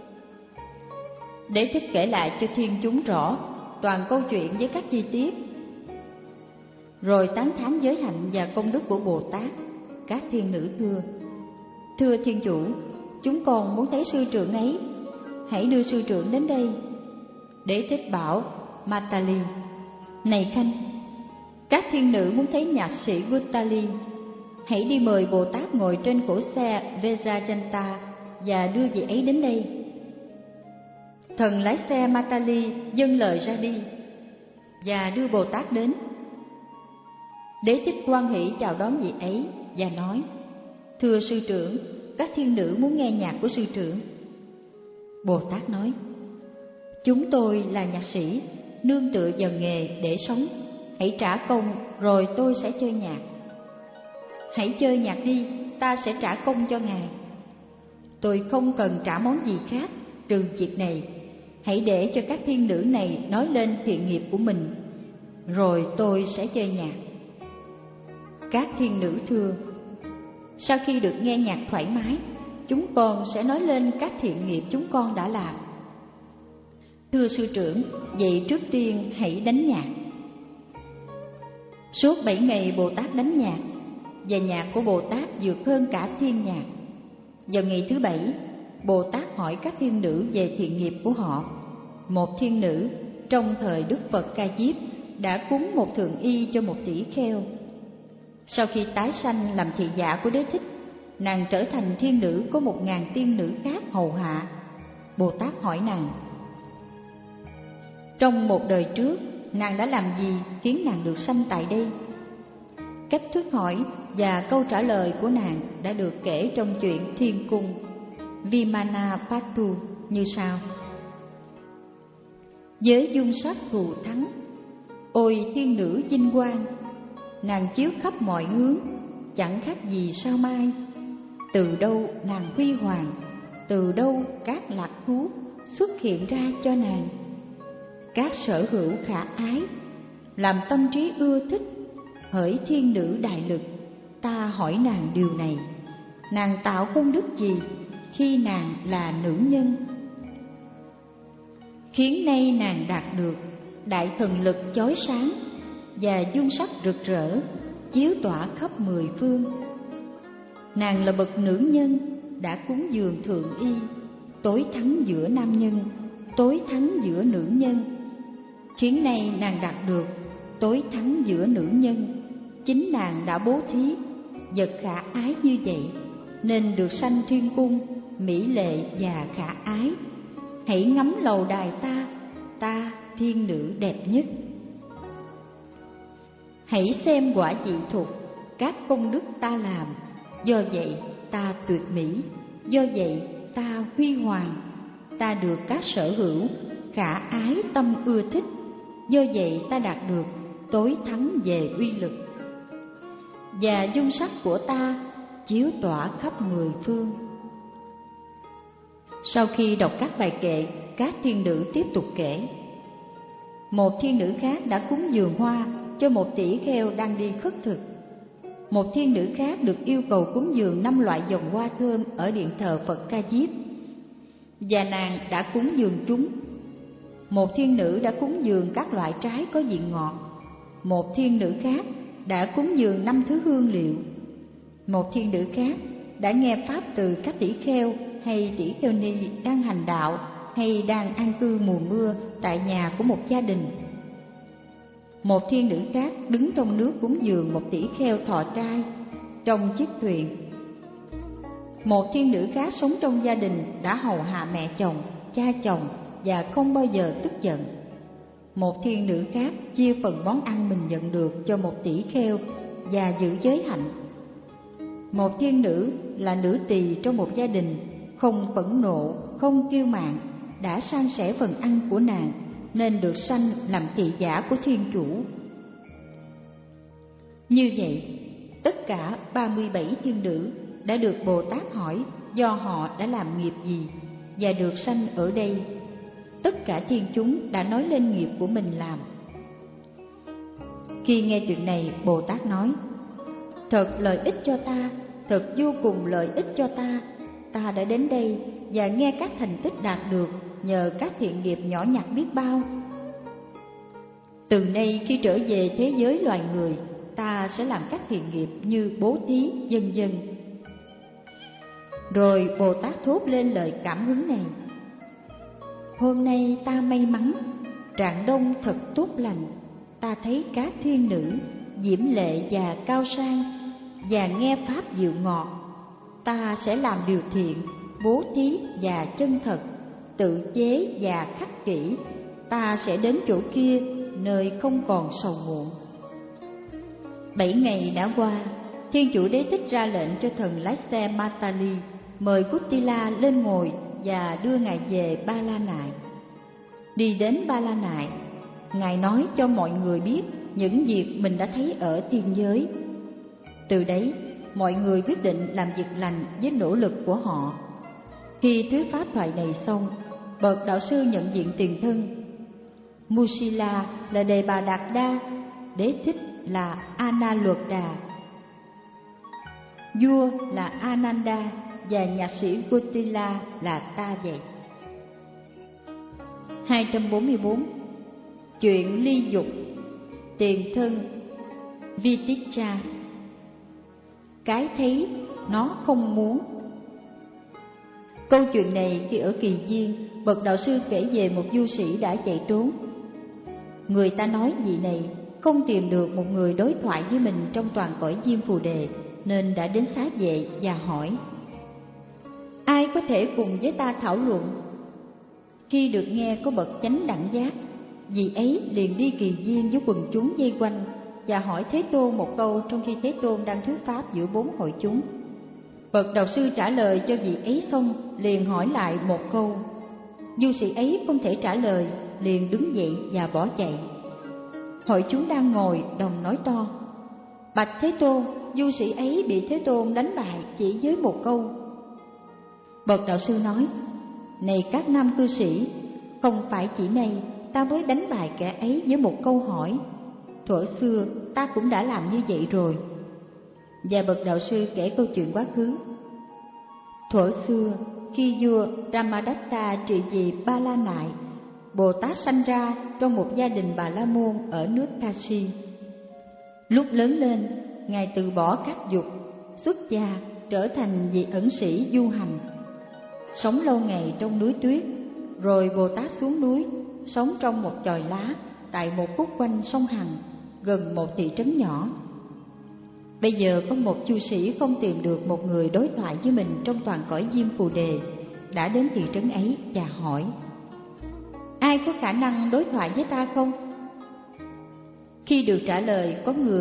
Đế Thích kể lại cho thiên chúng rõ toàn câu chuyện với các chi tiết, rồi tán thán giới hạnh và công đức của Bồ Tát. Các thiên nữ thưa: Thưa Thiên Chủ, chúng con muốn thấy sư trưởng ấy, hãy đưa sư trưởng đến đây. Đế Thích bảo Matali: Này Khanh, các thiên nữ muốn thấy nhạc sĩ Guttali, hãy đi mời Bồ Tát ngồi trên cổ xe Vejayanta và đưa vị ấy đến đây. Thần lái xe Matali dâng lời ra đi và đưa Bồ Tát đến. Đế Thích hoan hỷ chào đón vị ấy và nói: Thưa sư trưởng, các thiên nữ muốn nghe nhạc của sư trưởng. Bồ Tát nói: Chúng tôi là nhạc sĩ, nương tựa vào nghề để sống. Hãy trả công rồi tôi sẽ chơi nhạc. Hãy chơi nhạc đi, ta sẽ trả công cho Ngài. Tôi không cần trả món gì khác trừ việc này. Hãy để cho các thiên nữ này nói lên thiện nghiệp của mình, rồi tôi sẽ chơi nhạc. Các thiên nữ thưa: Sau khi được nghe nhạc thoải mái, chúng con sẽ nói lên các thiện nghiệp chúng con đã làm. Thưa sư trưởng, vậy trước tiên hãy đánh nhạc. Suốt bảy ngày Bồ Tát đánh nhạc, và nhạc của Bồ Tát vượt hơn cả thiên nhạc. Vào ngày thứ bảy, Bồ Tát hỏi các thiên nữ về thiện nghiệp của họ. Một thiên nữ trong thời Đức Phật Ca Diếp đã cúng một thượng y cho một tỷ kheo. Sau khi tái sanh làm thị giả của Đế Thích, nàng trở thành thiên nữ có một ngàn tiên nữ khác hầu hạ. Bồ Tát hỏi nàng: Trong một đời trước, nàng đã làm gì khiến nàng được sanh tại đây? Cách thức hỏi và câu trả lời của nàng đã được kể trong chuyện Thiên Cung Vimanapattu như sau: Với dung sắc thù thắng, ôi thiên nữ vinh quang, nàng chiếu khắp mọi hướng, chẳng khác gì sao mai. Từ đâu nàng huy hoàng, từ đâu các lạc thú xuất hiện ra cho nàng. Các sở hữu khả ái, làm tâm trí ưa thích. Hỡi thiên nữ đại lực, ta hỏi nàng điều này: nàng tạo công đức gì khi nàng là nữ nhân, khiến nay nàng đạt được đại thần lực chói sáng và dung sắc rực rỡ, chiếu tỏa khắp mười phương? Nàng là bậc nữ nhân đã cúng dường thượng y, tối thắng giữa nam nhân, tối thắng giữa nữ nhân, khiến nay nàng đạt được tối thắng giữa nữ nhân. Chính nàng đã bố thí vật khả ái như vậy, nên được sanh thiên cung, mỹ lệ và khả ái. Hãy ngắm lầu đài ta, ta thiên nữ đẹp nhất. Hãy xem quả dị thục, các công đức ta làm, do vậy ta tuyệt mỹ, do vậy ta huy hoàng, ta được các sở hữu, khả ái tâm ưa thích, do vậy ta đạt được tối thắng về uy lực. Và dung sắc của ta chiếu tỏa khắp mười phương. Sau khi đọc các bài kệ, các thiên nữ tiếp tục kể. Một thiên nữ khác đã cúng dường hoa cho một tỷ kheo đang đi khất thực. Một thiên nữ khác được yêu cầu cúng dường năm loại dòng hoa thơm ở điện thờ Phật Ca Diếp, và nàng đã cúng dường chúng. Một thiên nữ đã cúng dường các loại trái có vị ngọt. Một thiên nữ khác đã cúng dường năm thứ hương liệu. Một thiên nữ khác đã nghe pháp từ các tỷ kheo hay tỷ kheo ni đang hành đạo hay đang an cư mùa mưa tại nhà của một gia đình. Một thiên nữ khác đứng trong nước cúng dường một tỷ kheo thọ trai trong chiếc thuyền. Một thiên nữ khác sống trong gia đình đã hầu hạ mẹ chồng, cha chồng và không bao giờ tức giận. Một thiên nữ khác chia phần món ăn mình nhận được cho một tỷ kheo và giữ giới hạnh. Một thiên nữ là nữ tỳ trong một gia đình, không phẫn nộ, không kiêu mạn, đã san sẻ phần ăn của nàng nên được sanh làm thị giả của thiên chủ. Như vậy, tất cả ba mươi bảy thiên nữ đã được Bồ Tát hỏi do họ đã làm nghiệp gì và được sanh ở đây. Tất cả thiên chúng đã nói lên nghiệp của mình làm. Khi nghe chuyện này, Bồ Tát nói: thật lợi ích cho ta, thật vô cùng lợi ích cho ta. Ta đã đến đây và nghe các thành tích đạt được nhờ các thiện nghiệp nhỏ nhặt biết bao. Từ nay khi trở về thế giới loài người, ta sẽ làm các thiện nghiệp như bố thí, vân vân. Rồi Bồ Tát thốt lên lời cảm hứng này: hôm nay ta may mắn, rạng đông thật tốt lành. Ta thấy các thiên nữ diễm lệ và cao sang, và nghe pháp dịu ngọt. Ta sẽ làm điều thiện, bố thí và chân thật, tự chế và khắc kỷ. Ta sẽ đến chỗ kia, nơi không còn sầu muộn. Bảy ngày đã qua, Thiên chủ Đế Thích ra lệnh cho thần lái xe Matali mời Kutila lên ngồi và đưa ngài về Ba La Nại. Đi đến Ba La Nại, ngài nói cho mọi người biết những việc mình đã thấy ở thiên giới. Từ đấy, mọi người quyết định làm việc lành với nỗ lực của họ. Khi thuyết pháp thoại này xong, bậc đạo sư nhận diện tiền thân. Musila là Đề Bà Đạt Đa, Đế Thích là Analuddha, vua là Ananda và nhạc sĩ Kutila là ta vậy. hai trăm bốn mươi bốn. Chuyện ly dục. Tiền thân Viticca. Cái thấy nó không muốn. Câu chuyện này khi ở Kỳ Viên, bậc đạo sư kể về một du sĩ đã chạy trốn. Người ta nói vị này không tìm được một người đối thoại với mình trong toàn cõi Diêm Phù Đề, nên đã đến xá vệ và hỏi: ai có thể cùng với ta thảo luận? Khi được nghe có bậc chánh đẳng giác, vị ấy liền đi Kỳ Viên với quần chúng vây quanh và hỏi Thế Tôn một câu trong khi Thế Tôn đang thuyết pháp giữa bốn hội chúng. Bậc đạo sư trả lời cho vị ấy xong, liền hỏi lại một câu. Du sĩ ấy không thể trả lời, liền đứng dậy và bỏ chạy. Hội chúng đang ngồi đồng nói to: bạch Thế Tôn, du sĩ ấy bị Thế Tôn đánh bại chỉ với một câu. Bậc đạo sư nói: này các nam cư sĩ, không phải chỉ nay ta mới đánh bại kẻ ấy với một câu hỏi. Thuở xưa ta cũng đã làm như vậy rồi. Và bậc đạo sư kể câu chuyện quá khứ. Thuở xưa, khi vua Ramadatta trị vì Ba La Nại, Bồ Tát sanh ra trong một gia đình Bà La Môn ở nước Kashi. Lúc lớn lên, ngài từ bỏ các dục, xuất gia trở thành vị ẩn sĩ du hành, sống lâu ngày trong núi tuyết. Rồi Bồ Tát xuống núi, sống trong một chòi lá tại một khúc quanh sông Hằng, gần một thị trấn nhỏ. Bây giờ có một chu sĩ không tìm được một người đối thoại với mình trong toàn cõi Diêm Phù Đề, đã đến thị trấn ấy và hỏi: ai có khả năng đối thoại với ta không? Khi được trả lời có người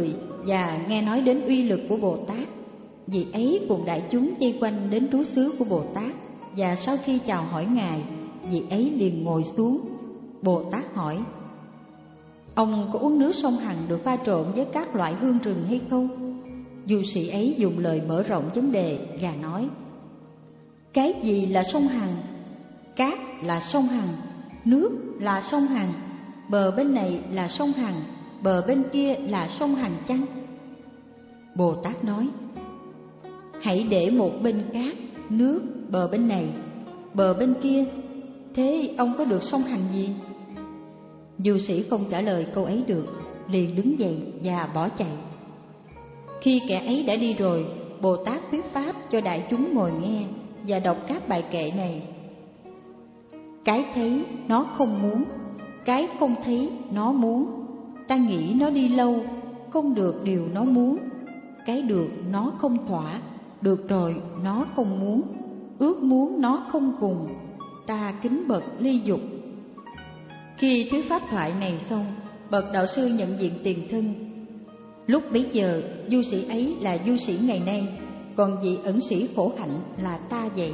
và nghe nói đến uy lực của Bồ Tát. Vị ấy cùng đại chúng vây quanh đến trú xứ của Bồ Tát, và sau khi chào hỏi Ngài, vị ấy liền ngồi xuống. Bồ Tát hỏi: ông có uống nước sông Hằng được pha trộn với các loại hương rừng hay không? Du sĩ ấy dùng lời mở rộng vấn đề và nói: cái gì là sông Hằng? Cát là sông Hằng, nước là sông Hằng, bờ bên này là sông Hằng, bờ bên kia là sông Hằng chăng? Bồ Tát nói: hãy để một bên cát, nước bờ bên này, bờ bên kia, thế ông có được sông Hằng gì? Du sĩ không trả lời câu ấy được, liền đứng dậy và bỏ chạy. Khi kẻ ấy đã đi rồi, Bồ Tát thuyết pháp cho đại chúng ngồi nghe và đọc các bài kệ này: cái thấy nó không muốn, cái không thấy nó muốn, ta nghĩ nó đi lâu, không được điều nó muốn, cái được nó không thỏa, được rồi nó không muốn, ước muốn nó không cùng, ta kính bậc ly dục. Khi thuyết pháp thoại này xong, bậc đạo sư nhận diện tiền thân. Lúc bấy giờ, du sĩ ấy là du sĩ ngày nay, còn vị ẩn sĩ khổ hạnh là ta vậy.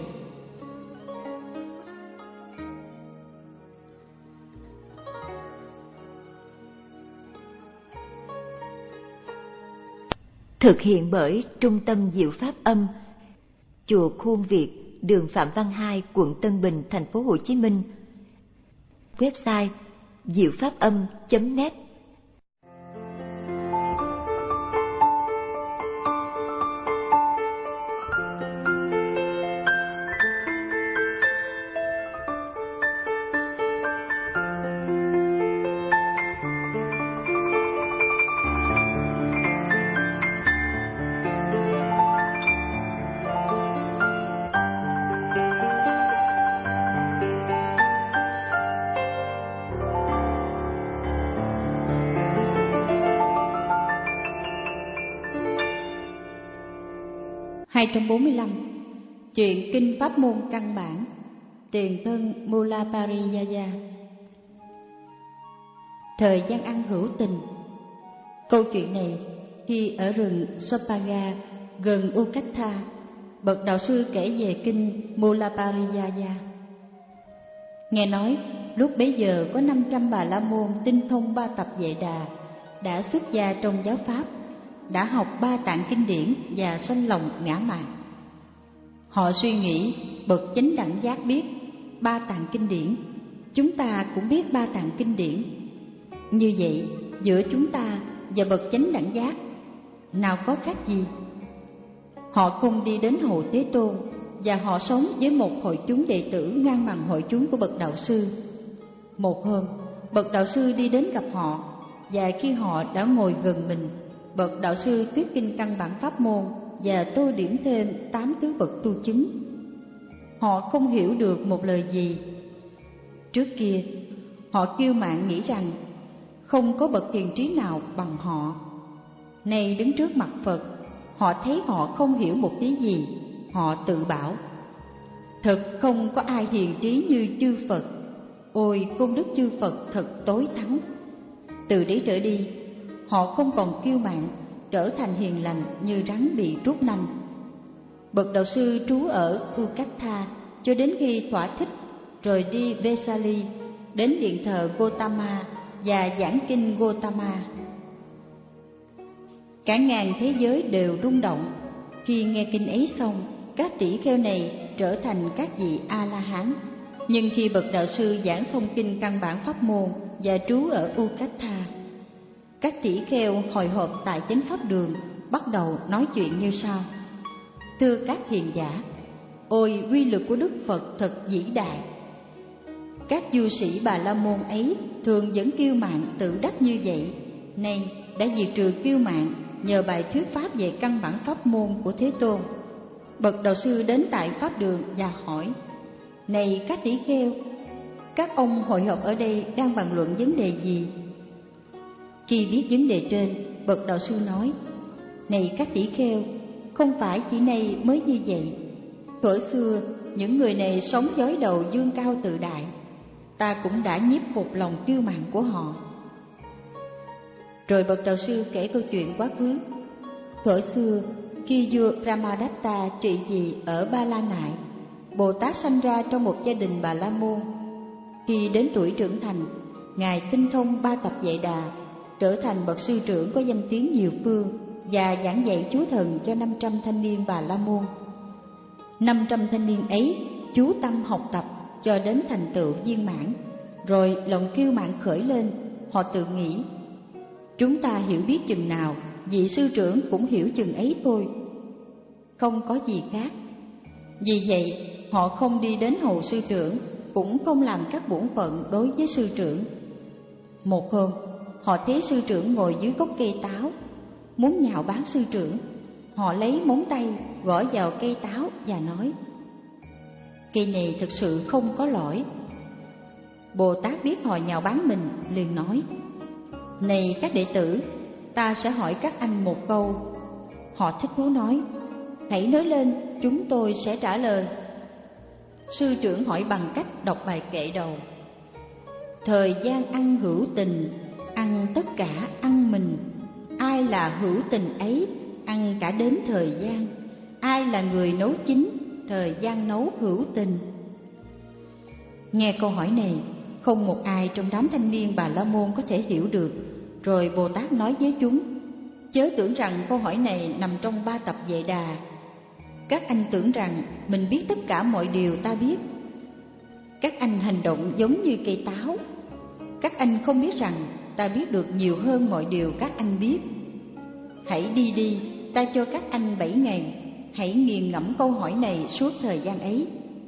Thực hiện bởi Trung tâm Diệu Pháp Âm, Chùa Khuôn Việt, đường Phạm Văn Hai, quận Tân Bình, thành phố Hồ Chí Minh. Website diệu pháp âm chấm net. hai trăm bốn mươi lăm. Chuyện kinh pháp môn căn bản. Tiền thân Mula Pariyaya. Thời gian ăn hữu tình. Câu chuyện này khi ở rừng Sopaga gần Ukatha, bậc đạo sư kể về kinh Mula Pariyaya. Nghe nói lúc bấy giờ có năm trăm bà la môn tinh thông ba tập Vệ Đà đã xuất gia trong giáo pháp, đã học ba tạng kinh điển và sanh lòng ngã mạn. Họ suy nghĩ bậc chánh đẳng giác biết ba tạng kinh điển, chúng ta cũng biết ba tạng kinh điển. Như vậy giữa chúng ta và bậc chánh đẳng giác nào có khác gì? Họ không đi đến hội Thế Tôn, và họ sống với một hội chúng đệ tử ngang bằng hội chúng của bậc đạo sư. Một hôm, bậc đạo sư đi đến gặp họ, và khi họ đã ngồi gần mình, bậc đạo sư thuyết kinh căn bản pháp môn và tô điểm thêm tám thứ bậc tu chứng. Họ không hiểu được một lời gì. Trước kia, họ kiêu mạn nghĩ rằng không có bậc hiền trí nào bằng họ. Nay đứng trước mặt Phật, họ thấy họ không hiểu một tí gì. Họ tự bảo: thật không có ai hiền trí như chư Phật. Ôi công đức chư Phật thật tối thắng. Từ đấy trở đi, họ không còn kiêu mạn, trở thành hiền lành như rắn bị rút nanh. Bậc đạo sư trú ở Ukatha cho đến khi thỏa thích, rồi đi Vesali đến điện thờ Gotama và giảng kinh Gotama. Cả ngàn thế giới đều rung động khi nghe kinh ấy xong. Các tỷ kheo này trở thành các vị A La Hán. Nhưng khi bậc đạo sư giảng xong kinh căn bản pháp môn và trú ở Ukatha, các tỷ kheo hội họp tại chánh pháp đường bắt đầu nói chuyện như sau: thưa các hiền giả, ôi uy lực của Đức Phật thật vĩ đại. Các du sĩ Bà La Môn ấy thường vẫn kiêu mạn tự đắc như vậy, nay đã diệt trừ kiêu mạn nhờ bài thuyết pháp về căn bản pháp môn của Thế Tôn. Bậc đạo sư đến tại pháp đường và hỏi: này các tỷ kheo, các ông hội họp ở đây đang bàn luận vấn đề gì? Khi biết vấn đề trên, bậc đạo sư nói: này các tỷ kheo, không phải chỉ nay mới như vậy. Thuở xưa, những người này sống dối đầu dương cao tự đại, ta cũng đã nhiếp phục lòng kiêu mạn của họ. Rồi bậc đạo sư kể câu chuyện quá khứ. Thuở xưa, khi vua Brahmadatta trị vì ở Ba La Nại, Bồ Tát sanh ra trong một gia đình Bà La Môn. Khi đến tuổi trưởng thành, Ngài tinh thông ba tập Vệ Đà, trở thành bậc sư trưởng có danh tiếng nhiều phương và giảng dạy chú thần cho năm trăm thanh niên Bà La Môn. Năm trăm thanh niên ấy chú tâm học tập cho đến thành tựu viên mãn, rồi lòng kiêu mạn khởi lên. Họ tự nghĩ, chúng ta hiểu biết chừng nào, vị sư trưởng cũng hiểu chừng ấy thôi, không có gì khác. Vì vậy, họ không đi đến hầu sư trưởng, cũng không làm các bổn phận đối với sư trưởng. Một hôm, họ thấy sư trưởng ngồi dưới gốc cây táo, muốn nhạo báng sư trưởng. Họ lấy móng tay gõ vào cây táo và nói, cây này thực sự không có lỗi. Bồ Tát biết họ nhạo báng mình, liền nói, này các đệ tử, ta sẽ hỏi các anh một câu. Họ thích thú nói, hãy nói lên, chúng tôi sẽ trả lời. Sư trưởng hỏi bằng cách đọc bài kệ đầu. Thời gian ăn hữu tình, ăn tất cả ăn mình. Ai là hữu tình ấy, ăn cả đến thời gian. Ai là người nấu chín, thời gian nấu hữu tình. Nghe câu hỏi này, không một ai trong đám thanh niên Bà La Môn có thể hiểu được. Rồi Bồ Tát nói với chúng, chớ tưởng rằng câu hỏi này nằm trong ba tập Vệ Đà. Các anh tưởng rằng mình biết tất cả mọi điều ta biết. Các anh hành động giống như cây táo. Các anh không biết rằng ta biết được nhiều hơn mọi điều các anh biết. Hãy đi đi, ta cho các anh bảy ngày. Hãy nghiền ngẫm câu hỏi này suốt thời gian ấy.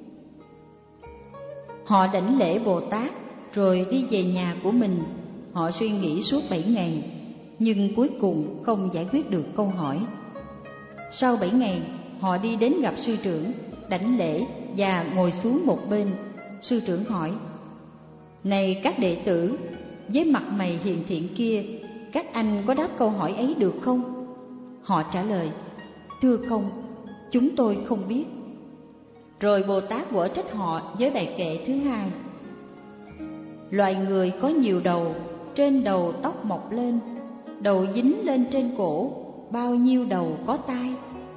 Họ đảnh lễ Bồ Tát rồi đi về nhà của mình. Họ suy nghĩ suốt bảy ngày, nhưng cuối cùng không giải quyết được câu hỏi. Sau bảy ngày, họ đi đến gặp sư trưởng, đảnh lễ và ngồi xuống một bên. Sư trưởng hỏi, này các đệ tử, với mặt mày hiền thiện kia, các anh có đáp câu hỏi ấy được không? Họ trả lời, thưa không, chúng tôi không biết. Rồi Bồ Tát quở trách họ với bài kệ thứ hai. Loài người có nhiều đầu, trên đầu tóc mọc lên, đầu dính lên trên cổ, bao nhiêu đầu có tai.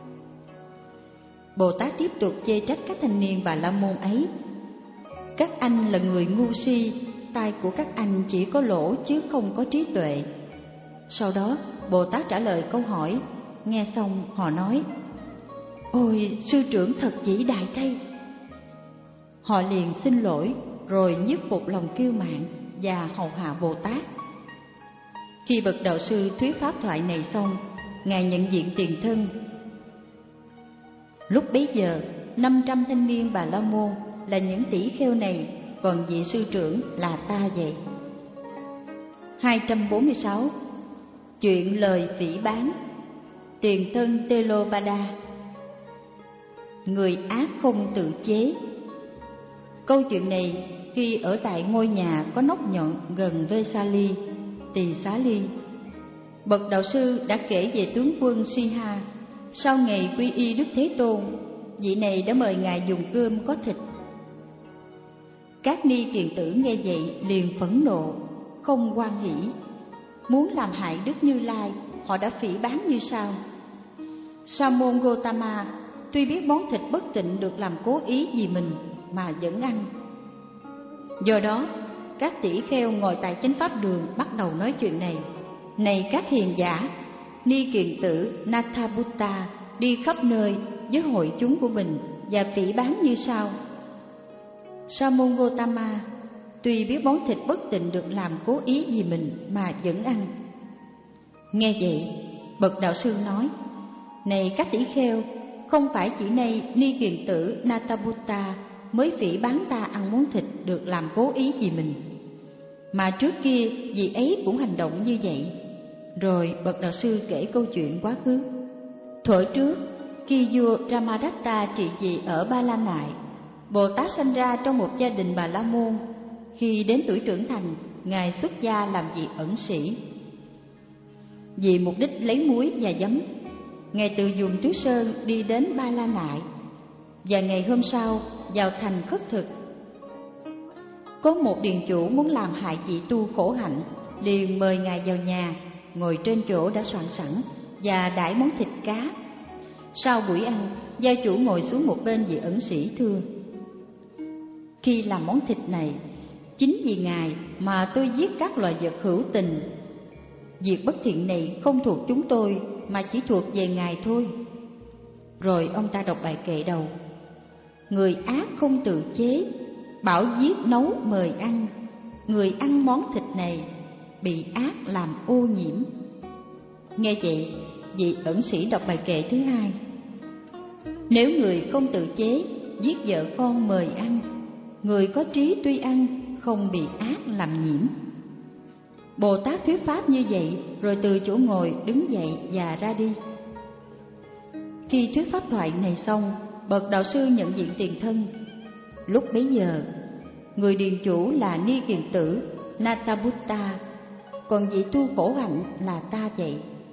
Bồ Tát tiếp tục chê trách các thanh niên Bà La Môn ấy. Các anh là người ngu si, tai của các anh chỉ có lỗ chứ không có trí tuệ. Sau đó Bồ Tát trả lời câu hỏi. Nghe xong họ nói, ôi sư trưởng thật vĩ đại thay. Họ liền xin lỗi, rồi nhiếp phục lòng kiêu mạn và hầu hạ Bồ Tát. Khi bậc đạo sư thuyết pháp thoại này xong, Ngài nhận diện tiền thân. Lúc bấy giờ, năm trăm thanh niên Bà La Môn là những tỷ kheo này, còn vị sư trưởng là ta vậy. hai trăm bốn mươi sáu. Chuyện lời phỉ báng. Tiền thân Telopada. Người ác không tự chế. Câu chuyện này khi ở tại ngôi nhà có nóc nhọn gần Vesali, Tỳ Xá Ly. Bậc đạo sư đã kể về tướng quân Siha. Sau ngày quy y Đức Thế Tôn, vị này đã mời Ngài dùng cơm có thịt. Các ni kiền tử nghe vậy liền phẫn nộ, không hoan hỷ, muốn làm hại Đức Như Lai. Họ đã phỉ báng như sau. Sa môn Gotama tuy biết món thịt bất tịnh được làm cố ý vì mình mà vẫn ăn. Do đó, các tỷ kheo ngồi tại chánh pháp đường bắt đầu nói chuyện này. Này các hiền giả, ni kiền tử Nathabutta đi khắp nơi với hội chúng của mình và phỉ báng như sau. Sa môn Gotama tuy biết món thịt bất tịnh được làm cố ý vì mình mà vẫn ăn. Nghe vậy, bậc đạo sư nói, này các tỷ kheo, không phải chỉ nay ni kiền tử Nathabutta mới phỉ báng ta ăn món thịt được làm cố ý vì mình, mà trước kia vị ấy cũng hành động như vậy. Rồi bậc đạo sư kể câu chuyện quá khứ. Thuở trước, khi vua Brahmadatta trị vì ở Ba La Nại, Bồ Tát sanh ra trong một gia đình Bà La Môn. Khi đến tuổi trưởng thành, Ngài xuất gia làm vị ẩn sĩ. Vì mục đích lấy muối và giấm, Ngài từ vùng Tứ Sơn đi đến Ba La Nại, và ngày hôm sau vào thành khất thực. Có một điền chủ muốn làm hại vị tu khổ hạnh, liền mời Ngài vào nhà ngồi trên chỗ đã soạn sẵn và đãi món thịt cá. Sau buổi ăn, gia chủ ngồi xuống một bên vị ẩn sĩ thưa: khi làm món thịt này, chính vì Ngài mà tôi giết các loài vật hữu tình. Việc bất thiện này không thuộc chúng tôi mà chỉ thuộc về Ngài thôi. Rồi ông ta đọc bài kệ đầu: người ác không tự chế, bảo giết nấu mời ăn, người ăn món thịt này bị ác làm ô nhiễm. Nghe vậy, vị ẩn sĩ đọc bài kệ thứ hai: nếu người không tự chế, giết vợ con mời ăn, người có trí tuy ăn, không bị ác làm nhiễm. Bồ Tát thuyết pháp như vậy, rồi từ chỗ ngồi đứng dậy và ra đi. Khi thuyết pháp thoại này xong, bậc đạo sư nhận diện tiền thân. Lúc bấy giờ, người điền chủ là Ni Kiền Tử Nathabutta, còn vị tu khổ hạnh là ta vậy.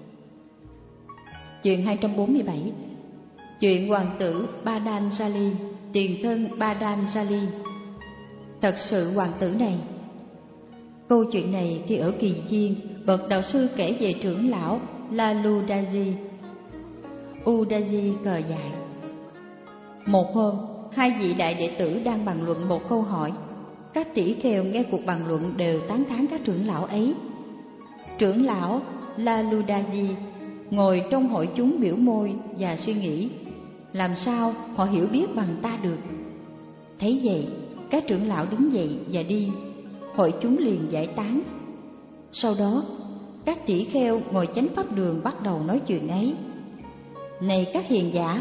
Chuyện hai trăm bốn mươi bảy. Chuyện hoàng tử Patanjali, tiền thân Patanjali. Thật sự hoàng tử này. Câu chuyện này khi ở Kỳ Viên, bậc đạo sư kể về trưởng lão Laludaji. Udaji cờ dại. Một hôm, hai vị đại đệ tử đang bàn luận một câu hỏi. Các tỷ kheo nghe cuộc bàn luận đều tán thán các trưởng lão ấy. Trưởng lão Laludaji ngồi trong hội chúng biểu môi và suy nghĩ, làm sao họ hiểu biết bằng ta được. Thấy vậy, các trưởng lão đứng dậy và đi, hội chúng liền giải tán. Sau đó, các tỷ kheo ngồi chánh pháp đường bắt đầu nói chuyện ấy. Này các hiền giả,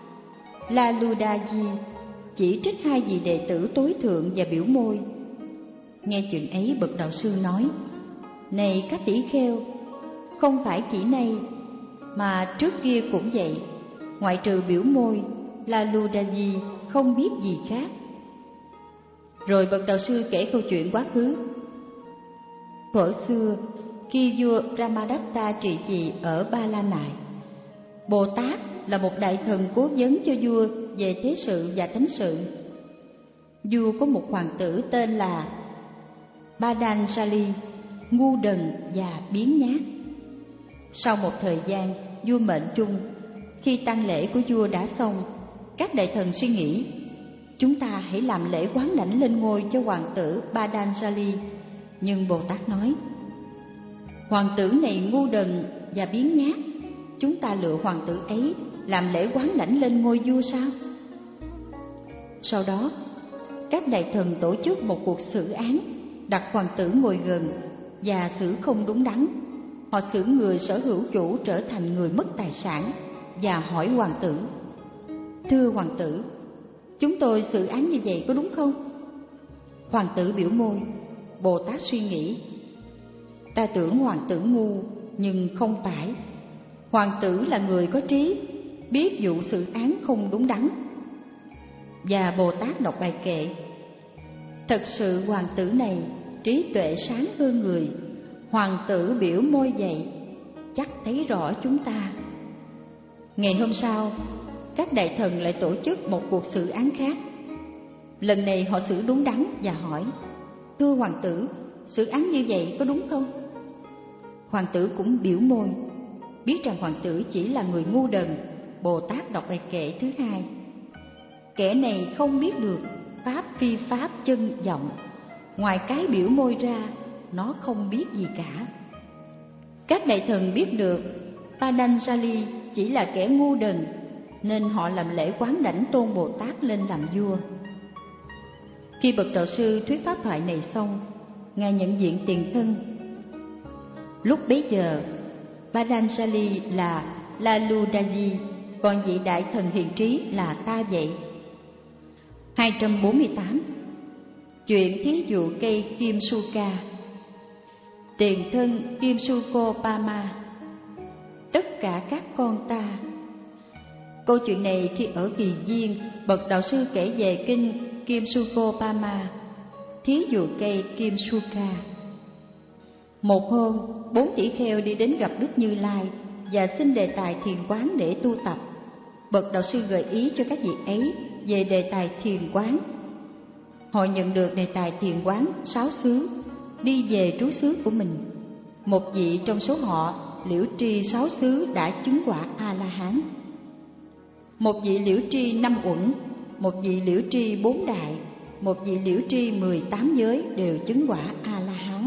Laludaji chỉ trích hai vị đệ tử tối thượng và biểu môi. Nghe chuyện ấy, bậc đạo sư nói: này các tỷ kheo, không phải chỉ nay mà trước kia cũng vậy, ngoại trừ biểu môi, Laludaji không biết gì khác. Rồi bậc đạo sư kể câu chuyện quá khứ. Thuở xưa, khi vua Brahmadatta trị vì ở Ba La Nại, Bồ Tát là một đại thần cố vấn cho vua về thế sự và thánh sự. Vua có một hoàng tử tên là Patanjali, ngu đần và biếng nhác. Sau một thời gian, vua mệnh chung. Khi tang lễ của vua đã xong, các đại thần suy nghĩ, chúng ta hãy làm lễ quán đảnh lên ngôi cho hoàng tử Patanjali. Nhưng Bồ Tát nói, hoàng tử này ngu đần và biếng nhác, chúng ta lựa hoàng tử ấy làm lễ quán đảnh lên ngôi vua sao? Sau đó, các đại thần tổ chức một cuộc xử án, đặt hoàng tử ngồi gần và xử không đúng đắn. Họ xử người sở hữu chủ trở thành người mất tài sản và hỏi hoàng tử, thưa hoàng tử, chúng tôi xử án như vậy có đúng không? Hoàng tử biểu môi. Bồ Tát suy nghĩ, ta tưởng hoàng tử ngu, nhưng không phải. Hoàng tử là người có trí, biết vụ xử án không đúng đắn. Và Bồ Tát đọc bài kệ, thật sự hoàng tử này trí tuệ sáng hơn người. Hoàng tử biểu môi vậy, chắc thấy rõ chúng ta. Ngày hôm sau, các đại thần lại tổ chức một cuộc xử án khác. Lần này họ xử đúng đắn và hỏi, thưa hoàng tử, xử án như vậy có đúng không? Hoàng tử cũng biểu môi. Biết rằng hoàng tử chỉ là người ngu đần, Bồ Tát đọc bài kệ thứ hai, kẻ này không biết được pháp phi pháp chân vọng, ngoài cái biểu môi ra, nó không biết gì cả. Các đại thần biết được Patanjali chỉ là kẻ ngu đần, nên họ làm lễ quán đảnh tôn Bồ Tát lên làm vua. Khi bậc đạo sư thuyết pháp thoại này xong, ngài nhận diện tiền thân. Lúc bấy giờ, Patanjali là Laludaji, còn vị đại thần hiền trí là ta vậy. hai trăm bốn mươi tám. Chuyện thí dụ cây Kim Suka. Tiền thân Kim Sukopama, tất cả các con ta. Câu chuyện này khi ở Kỳ Viên, bậc đạo sư kể về kinh Kim Sukopama, thí dụ cây Kim Suka. Một hôm, bốn tỷ kheo đi đến gặp Đức Như Lai và xin đề tài thiền quán để tu tập. Bậc đạo sư gợi ý cho các vị ấy về đề tài thiền quán. Họ nhận được đề tài thiền quán sáu xứ, đi về trú xứ của mình. Một vị trong số họ, Liễu Tri sáu xứ, đã chứng quả A-la-hán. Một vị Liễu Tri năm uẩn, một vị Liễu Tri bốn đại, một vị Liễu Tri mười tám giới đều chứng quả A-la-hán.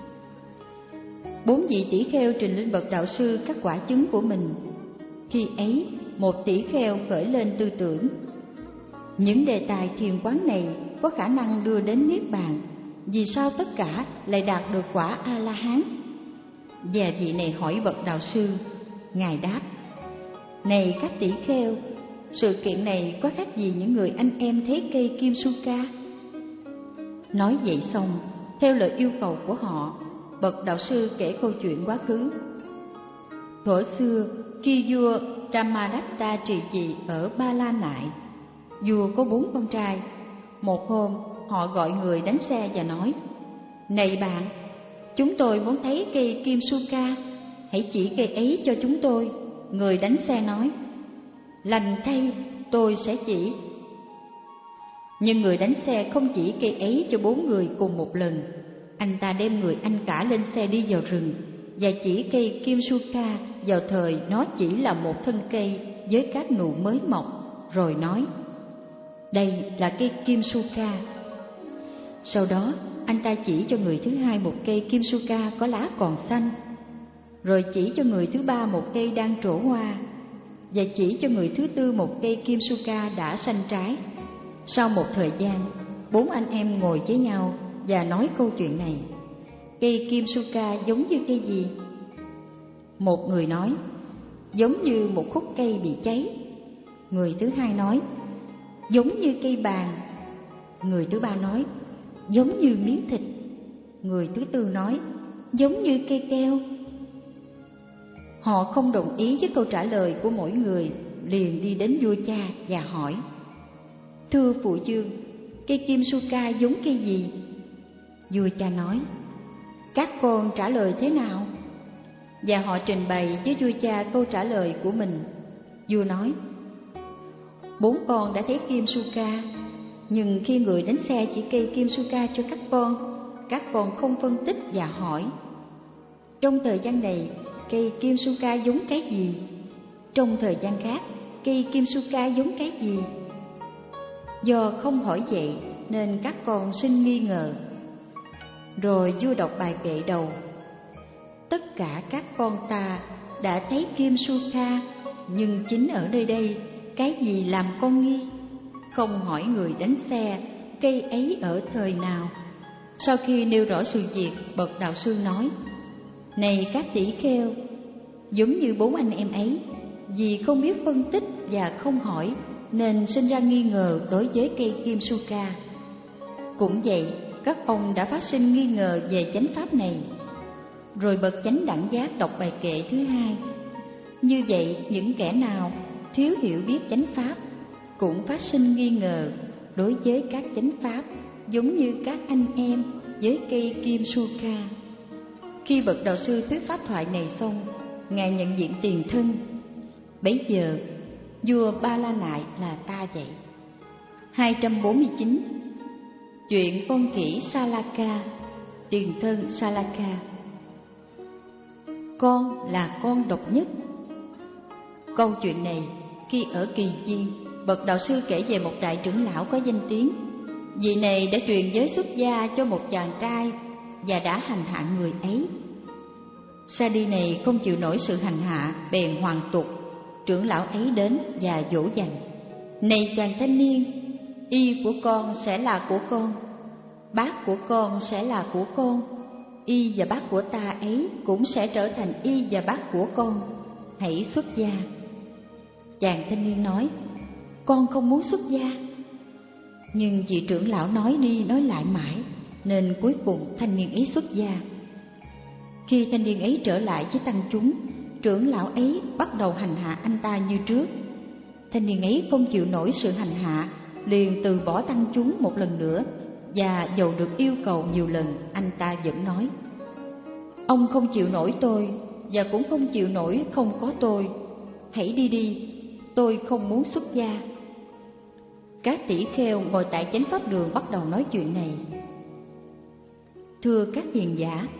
Bốn vị tỷ kheo trình lên bậc đạo sư các quả chứng của mình. Khi ấy, một tỷ kheo khởi lên tư tưởng: những đề tài thiền quán này có khả năng đưa đến niết bàn, vì sao tất cả lại đạt được quả A-la-hán? Và vị này hỏi bậc đạo sư. Ngài đáp: này các tỷ kheo, sự kiện này có khác gì những người anh em thấy cây kim su ca? Nói vậy xong, theo lời yêu cầu của họ, bậc đạo sư kể câu chuyện quá khứ. Thuở xưa, khi vua Ramadatta trị vì ở Ba La Nại, vua có bốn con trai. Một hôm, họ gọi người đánh xe và nói: này bạn, chúng tôi muốn thấy cây kim su ca, hãy chỉ cây ấy cho chúng tôi. Người đánh xe nói: lành thay, tôi sẽ chỉ. Nhưng người đánh xe không chỉ cây ấy cho bốn người cùng một lần. Anh ta đem người anh cả lên xe đi vào rừng và chỉ cây kim su ca vào thời nó chỉ là một thân cây với các nụ mới mọc, rồi nói: đây là cây kim su ca. Sau đó anh ta chỉ cho người thứ hai một cây kim su ca có lá còn xanh, rồi chỉ cho người thứ ba một cây đang trổ hoa, và chỉ cho người thứ tư một cây kim su ca đã xanh trái. Sau một thời gian, bốn anh em ngồi với nhau và nói câu chuyện này: cây kim su ca giống như cây gì? Một người nói: giống như một khúc cây bị cháy. Người thứ hai nói: giống như cây bàng. Người thứ ba nói: giống như miếng thịt. Người thứ tư nói: giống như cây keo. Họ không đồng ý với câu trả lời của mỗi người, liền đi đến vua cha và hỏi: thưa phụ vương, cây kim su ca giống cây gì? Vua cha nói: các con trả lời thế nào? Và họ trình bày với vua cha câu trả lời của mình. Vua nói: bốn con đã thấy kim su ca, nhưng khi người đánh xe chỉ cây kim su ca cho các con, các con không phân tích và hỏi: trong thời gian này, cây kim su ca giống cái gì? Trong thời gian khác, cây kim su ca giống cái gì? Do không hỏi vậy nên các con sinh nghi ngờ. Rồi vua đọc bài kệ đầu: tất cả các con ta đã thấy kim su ca, nhưng chính ở nơi đây, cái gì làm con nghi? Không hỏi người đánh xe cây ấy ở thời nào. Sau khi nêu rõ sự việc, bậc đạo sư nói: này các tỷ kheo, giống như bốn anh em ấy, vì không biết phân tích và không hỏi nên sinh ra nghi ngờ đối với cây kim su ca. Cũng vậy, các ông đã phát sinh nghi ngờ về chánh pháp này. Rồi bậc chánh đẳng giác đọc bài kệ thứ hai: như vậy, những kẻ nào thiếu hiểu biết chánh pháp cũng phát sinh nghi ngờ đối với các chánh pháp, giống như các anh em với cây kim su ca. Khi bậc đạo sư thuyết pháp thoại này xong, ngài nhận diện tiền thân. Bấy giờ vua Ba La Nại là ta vậy. Hai trăm bốn mươi chín. Chuyện con khỉ Salaka. Tiền thân Salaka. Con là con độc nhất. Câu chuyện này khi ở Kỳ Viên, bậc đạo sư kể về một đại trưởng lão có danh tiếng. Vị này đã truyền giới xuất gia cho một chàng trai và đã hành hạ người ấy. Sa đi này không chịu nổi sự hành hạ, bèn hoàn tục. Trưởng lão ấy đến và dỗ dành: này chàng thanh niên, y của con sẽ là của con, bát của con sẽ là của con, y và bát của ta ấy cũng sẽ trở thành y và bát của con. Hãy xuất gia. Chàng thanh niên nói: con không muốn xuất gia. Nhưng vị trưởng lão nói đi nói lại mãi, nên cuối cùng thanh niên ấy xuất gia. Khi thanh niên ấy trở lại với tăng chúng, trưởng lão ấy bắt đầu hành hạ anh ta như trước. Thanh niên ấy không chịu nổi sự hành hạ, liền từ bỏ tăng chúng một lần nữa, và dầu được yêu cầu nhiều lần, anh ta vẫn nói: ông không chịu nổi tôi, và cũng không chịu nổi không có tôi. Hãy đi đi, tôi không muốn xuất gia. Các tỷ kheo ngồi tại chánh pháp đường bắt đầu nói chuyện này: thưa các hiền giả,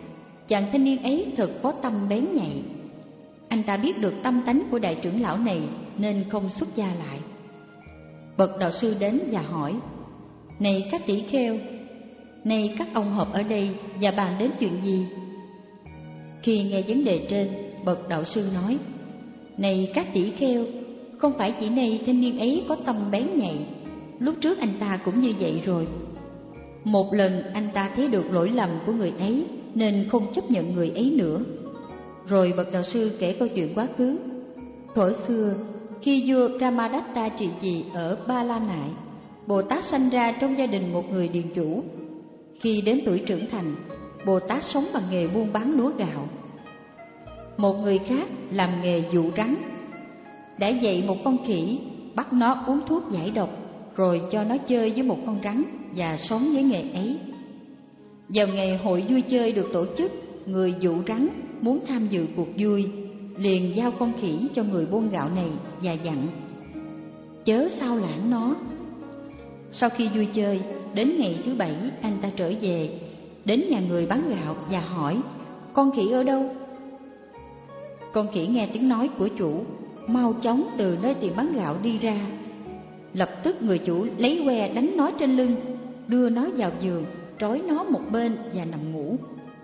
chàng thanh niên ấy thật có tâm bén nhạy. Anh ta biết được tâm tánh của đại trưởng lão này nên không xuất gia lại. Bậc đạo sư đến và hỏi: Này các tỷ kheo, nay các ông họp ở đây và bàn đến chuyện gì? Khi nghe vấn đề trên, bậc đạo sư nói: Này các tỷ kheo, không phải chỉ nay thanh niên ấy có tâm bén nhạy, lúc trước anh ta cũng như vậy rồi. Một lần anh ta thấy được lỗi lầm của người ấy nên không chấp nhận người ấy nữa. Rồi bậc đạo sư kể câu chuyện quá khứ. Thuở xưa, khi vua Brahmadatta trị vì ở Ba La Nại, Bồ Tát sanh ra trong gia đình một người điền chủ. Khi đến tuổi trưởng thành, Bồ Tát sống bằng nghề buôn bán lúa gạo. Một người khác làm nghề dụ rắn, đã dạy một con khỉ, bắt nó uống thuốc giải độc, rồi cho nó chơi với một con rắn và sống với nghề ấy. Vào ngày hội vui chơi được tổ chức, người dụ rắn muốn tham dự cuộc vui, liền giao con khỉ cho người buôn gạo này và dặn: Chớ sao lãng nó. Sau khi vui chơi, đến ngày thứ bảy anh ta trở về, đến nhà người bán gạo và hỏi: Con khỉ ở đâu? Con khỉ nghe tiếng nói của chủ, mau chóng từ nơi tiệm bán gạo đi ra. Lập tức người chủ lấy que đánh nó trên lưng, đưa nó vào giường, trói nó một bên và nằm ngủ.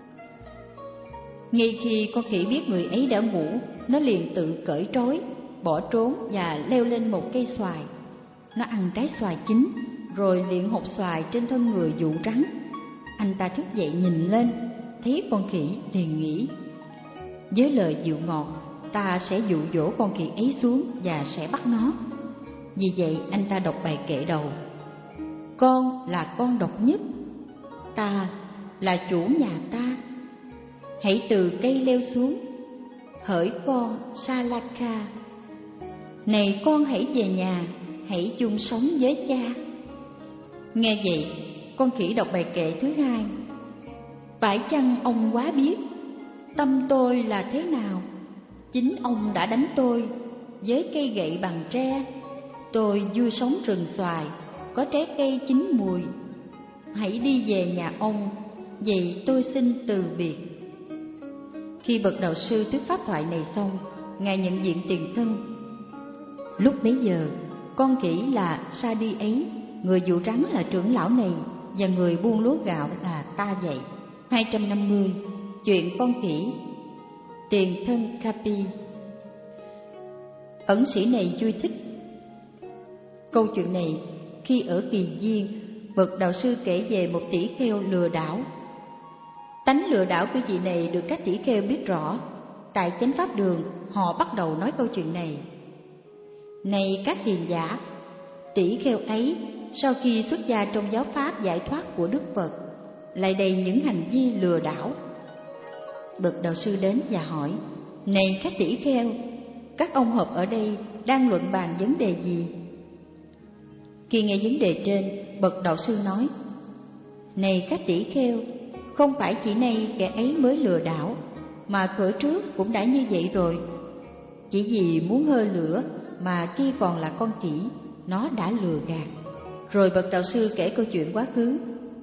Ngay khi con khỉ biết người ấy đã ngủ, nó liền tự cởi trói, bỏ trốn và leo lên một cây xoài. Nó ăn trái xoài chín, rồi liệng hột xoài trên thân người dụ rắn. Anh ta thức dậy nhìn lên, thấy con khỉ liền nghĩ: Với lời dịu ngọt, ta sẽ dụ dỗ con khỉ ấy xuống và sẽ bắt nó. Vì vậy anh ta đọc bài kệ đầu: Con là con độc nhất, ta là chủ nhà ta. Hãy từ cây leo xuống, hỡi con Salaka. Này con hãy về nhà, hãy chung sống với cha. Nghe vậy, con khỉ đọc bài kệ thứ hai: Phải chăng ông quá biết tâm tôi là thế nào? Chính ông đã đánh tôi với cây gậy bằng tre. Tôi vui sống rừng xoài, có trái cây chín mùi. Hãy đi về nhà ông, vậy tôi xin từ biệt. Khi bậc đạo sư thuyết pháp thoại này xong, ngài nhận diện tiền thân. Lúc bấy giờ, con khỉ là Sa Đi ấy, người dụ rắn là trưởng lão này, và người buôn lúa gạo là ta vậy. hai trăm năm mươi. Chuyện con khỉ. Tiền thân Kapi. Ẩn sĩ này vui thích câu chuyện này khi ở Kỳ Viên, bậc đạo sư kể về một tỷ kheo lừa đảo. Tánh lừa đảo của vị này được các tỷ kheo biết rõ. Tại Chánh Pháp Đường, họ bắt đầu nói câu chuyện này: Này các hiền giả, tỷ kheo ấy sau khi xuất gia trong giáo pháp giải thoát của Đức Phật, lại đầy những hành vi lừa đảo. Bậc đạo sư đến và hỏi: Này các tỷ kheo, các ông họp ở đây đang luận bàn vấn đề gì? Khi nghe vấn đề trên, bậc đạo sư nói: Này các tỷ kheo, không phải chỉ nay kẻ ấy mới lừa đảo, mà thuở trước cũng đã như vậy rồi. Chỉ vì muốn hơi lửa mà khi còn là con khỉ, nó đã lừa gạt. Rồi bậc đạo sư kể câu chuyện quá khứ.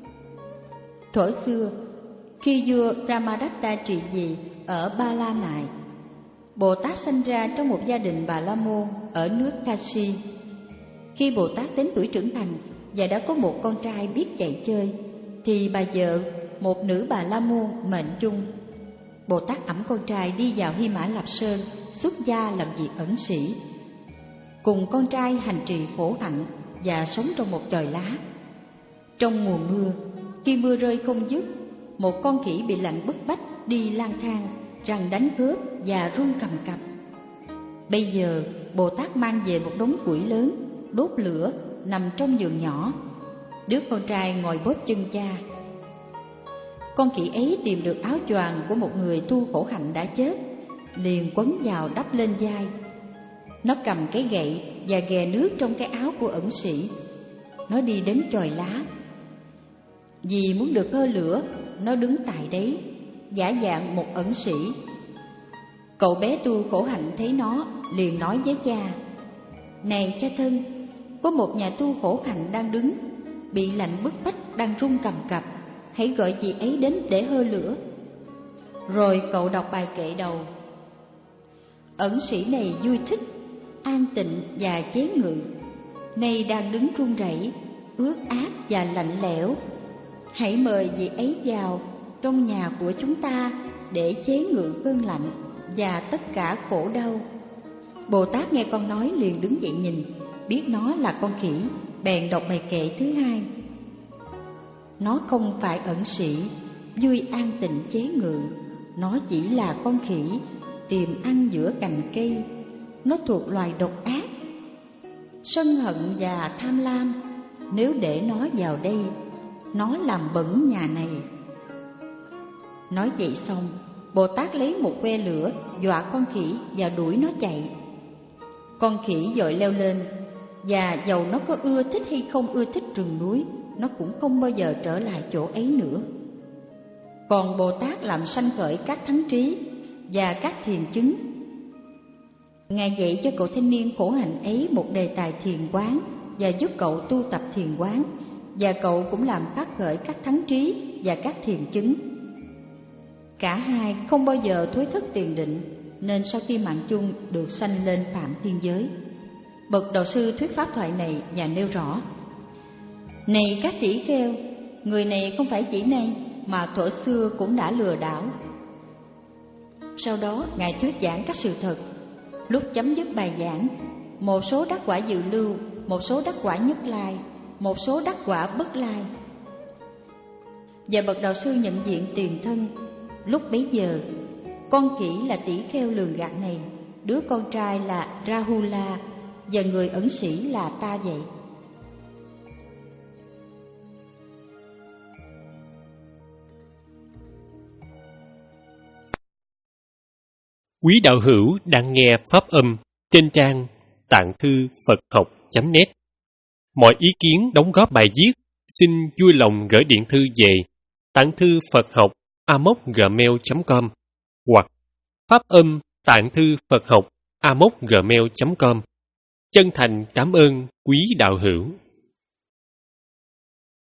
Thuở xưa, khi vua Brahmadatta trị vì ở Ba La Nại, Bồ Tát sanh ra trong một gia đình Bà La Môn ở nước Kashi. Khi Bồ Tát đến tuổi trưởng thành và đã có một con trai biết chạy chơi, thì bà vợ, một nữ Bà La Môn mệnh chung. Bồ Tát ẵm con trai đi vào Hy Mã Lạp Sơn, xuất gia làm việc ẩn sĩ. Cùng con trai hành trì khổ hạnh và sống trong một chòi lá. Trong mùa mưa, khi mưa rơi không dứt, một con khỉ bị lạnh bức bách đi lang thang, răng đánh khớp và run cầm cập. Bây giờ Bồ Tát mang về một đống củi lớn, đốt lửa, nằm trong giường nhỏ. Đứa con trai ngồi bóp chân cha. Con khỉ ấy tìm được áo choàng của một người tu khổ hạnh đã chết, liền quấn vào đắp lên vai. Nó cầm cái gậy và ghè nước trong cái áo của ẩn sĩ. Nó đi đến chòi lá. Vì muốn được hơ lửa, nó đứng tại đấy, giả dạng một ẩn sĩ. Cậu bé tu khổ hạnh thấy nó, liền nói với cha: Này cha thân, có một nhà tu khổ hạnh đang đứng, bị lạnh bức bách, đang run cầm cập, hãy gọi chị ấy đến để hơ lửa. Rồi cậu đọc bài kệ đầu. Ẩn sĩ này vui thích, an tịnh và chế ngự, nay đang đứng run rẩy, ướt át và lạnh lẽo. Hãy mời vị ấy vào trong nhà của chúng ta để chế ngự cơn lạnh và tất cả khổ đau. Bồ Tát nghe con nói liền đứng dậy nhìn, biết nó là con khỉ, bèn đọc bài kệ thứ hai. Nó không phải ẩn sĩ, vui an tịnh chế ngự, nó chỉ là con khỉ, tìm ăn giữa cành cây. Nó thuộc loài độc ác, sân hận và tham lam. Nếu để nó vào đây, nó làm bẩn nhà này. Nói vậy xong, Bồ Tát lấy một que lửa dọa con khỉ và đuổi nó chạy. Con khỉ vội leo lên, và dầu nó có ưa thích hay không ưa thích rừng núi, nó cũng không bao giờ trở lại chỗ ấy nữa. Còn Bồ Tát làm sanh khởi các thắng trí và các thiền chứng. Ngài dạy cho cậu thanh niên khổ hạnh ấy một đề tài thiền quán và giúp cậu tu tập thiền quán, và cậu cũng làm phát khởi các thắng trí và các thiền chứng. Cả hai không bao giờ thối thất tiền định, nên sau khi mạng chung được sanh lên phạm thiên giới. Bậc đạo sư thuyết pháp thoại này và nêu rõ: Này các tỷ kheo, người này không phải chỉ nay mà thuở xưa cũng đã lừa đảo. Sau đó Ngài thuyết giảng các sự thật. Lúc chấm dứt bài giảng, một số đắc quả dự lưu, một số đắc quả nhất lai, một số đắc quả bất lai. Và bậc đạo sư nhận diện tiền thân. Lúc bấy giờ, con khỉ là tỷ kheo lường gạt này, đứa con trai là Rahula, và người ẩn sĩ là ta vậy. Quý đạo hữu đang nghe pháp âm trên trang tạng thư Phật học chấm net. Mọi ý kiến đóng góp bài viết xin vui lòng gửi điện thư về tạng thư Phật học a mốc gmail chấm com hoặc pháp âm tạng thư Phật học a mốc gmail chấm com. Chân thành cảm ơn quý đạo hữu.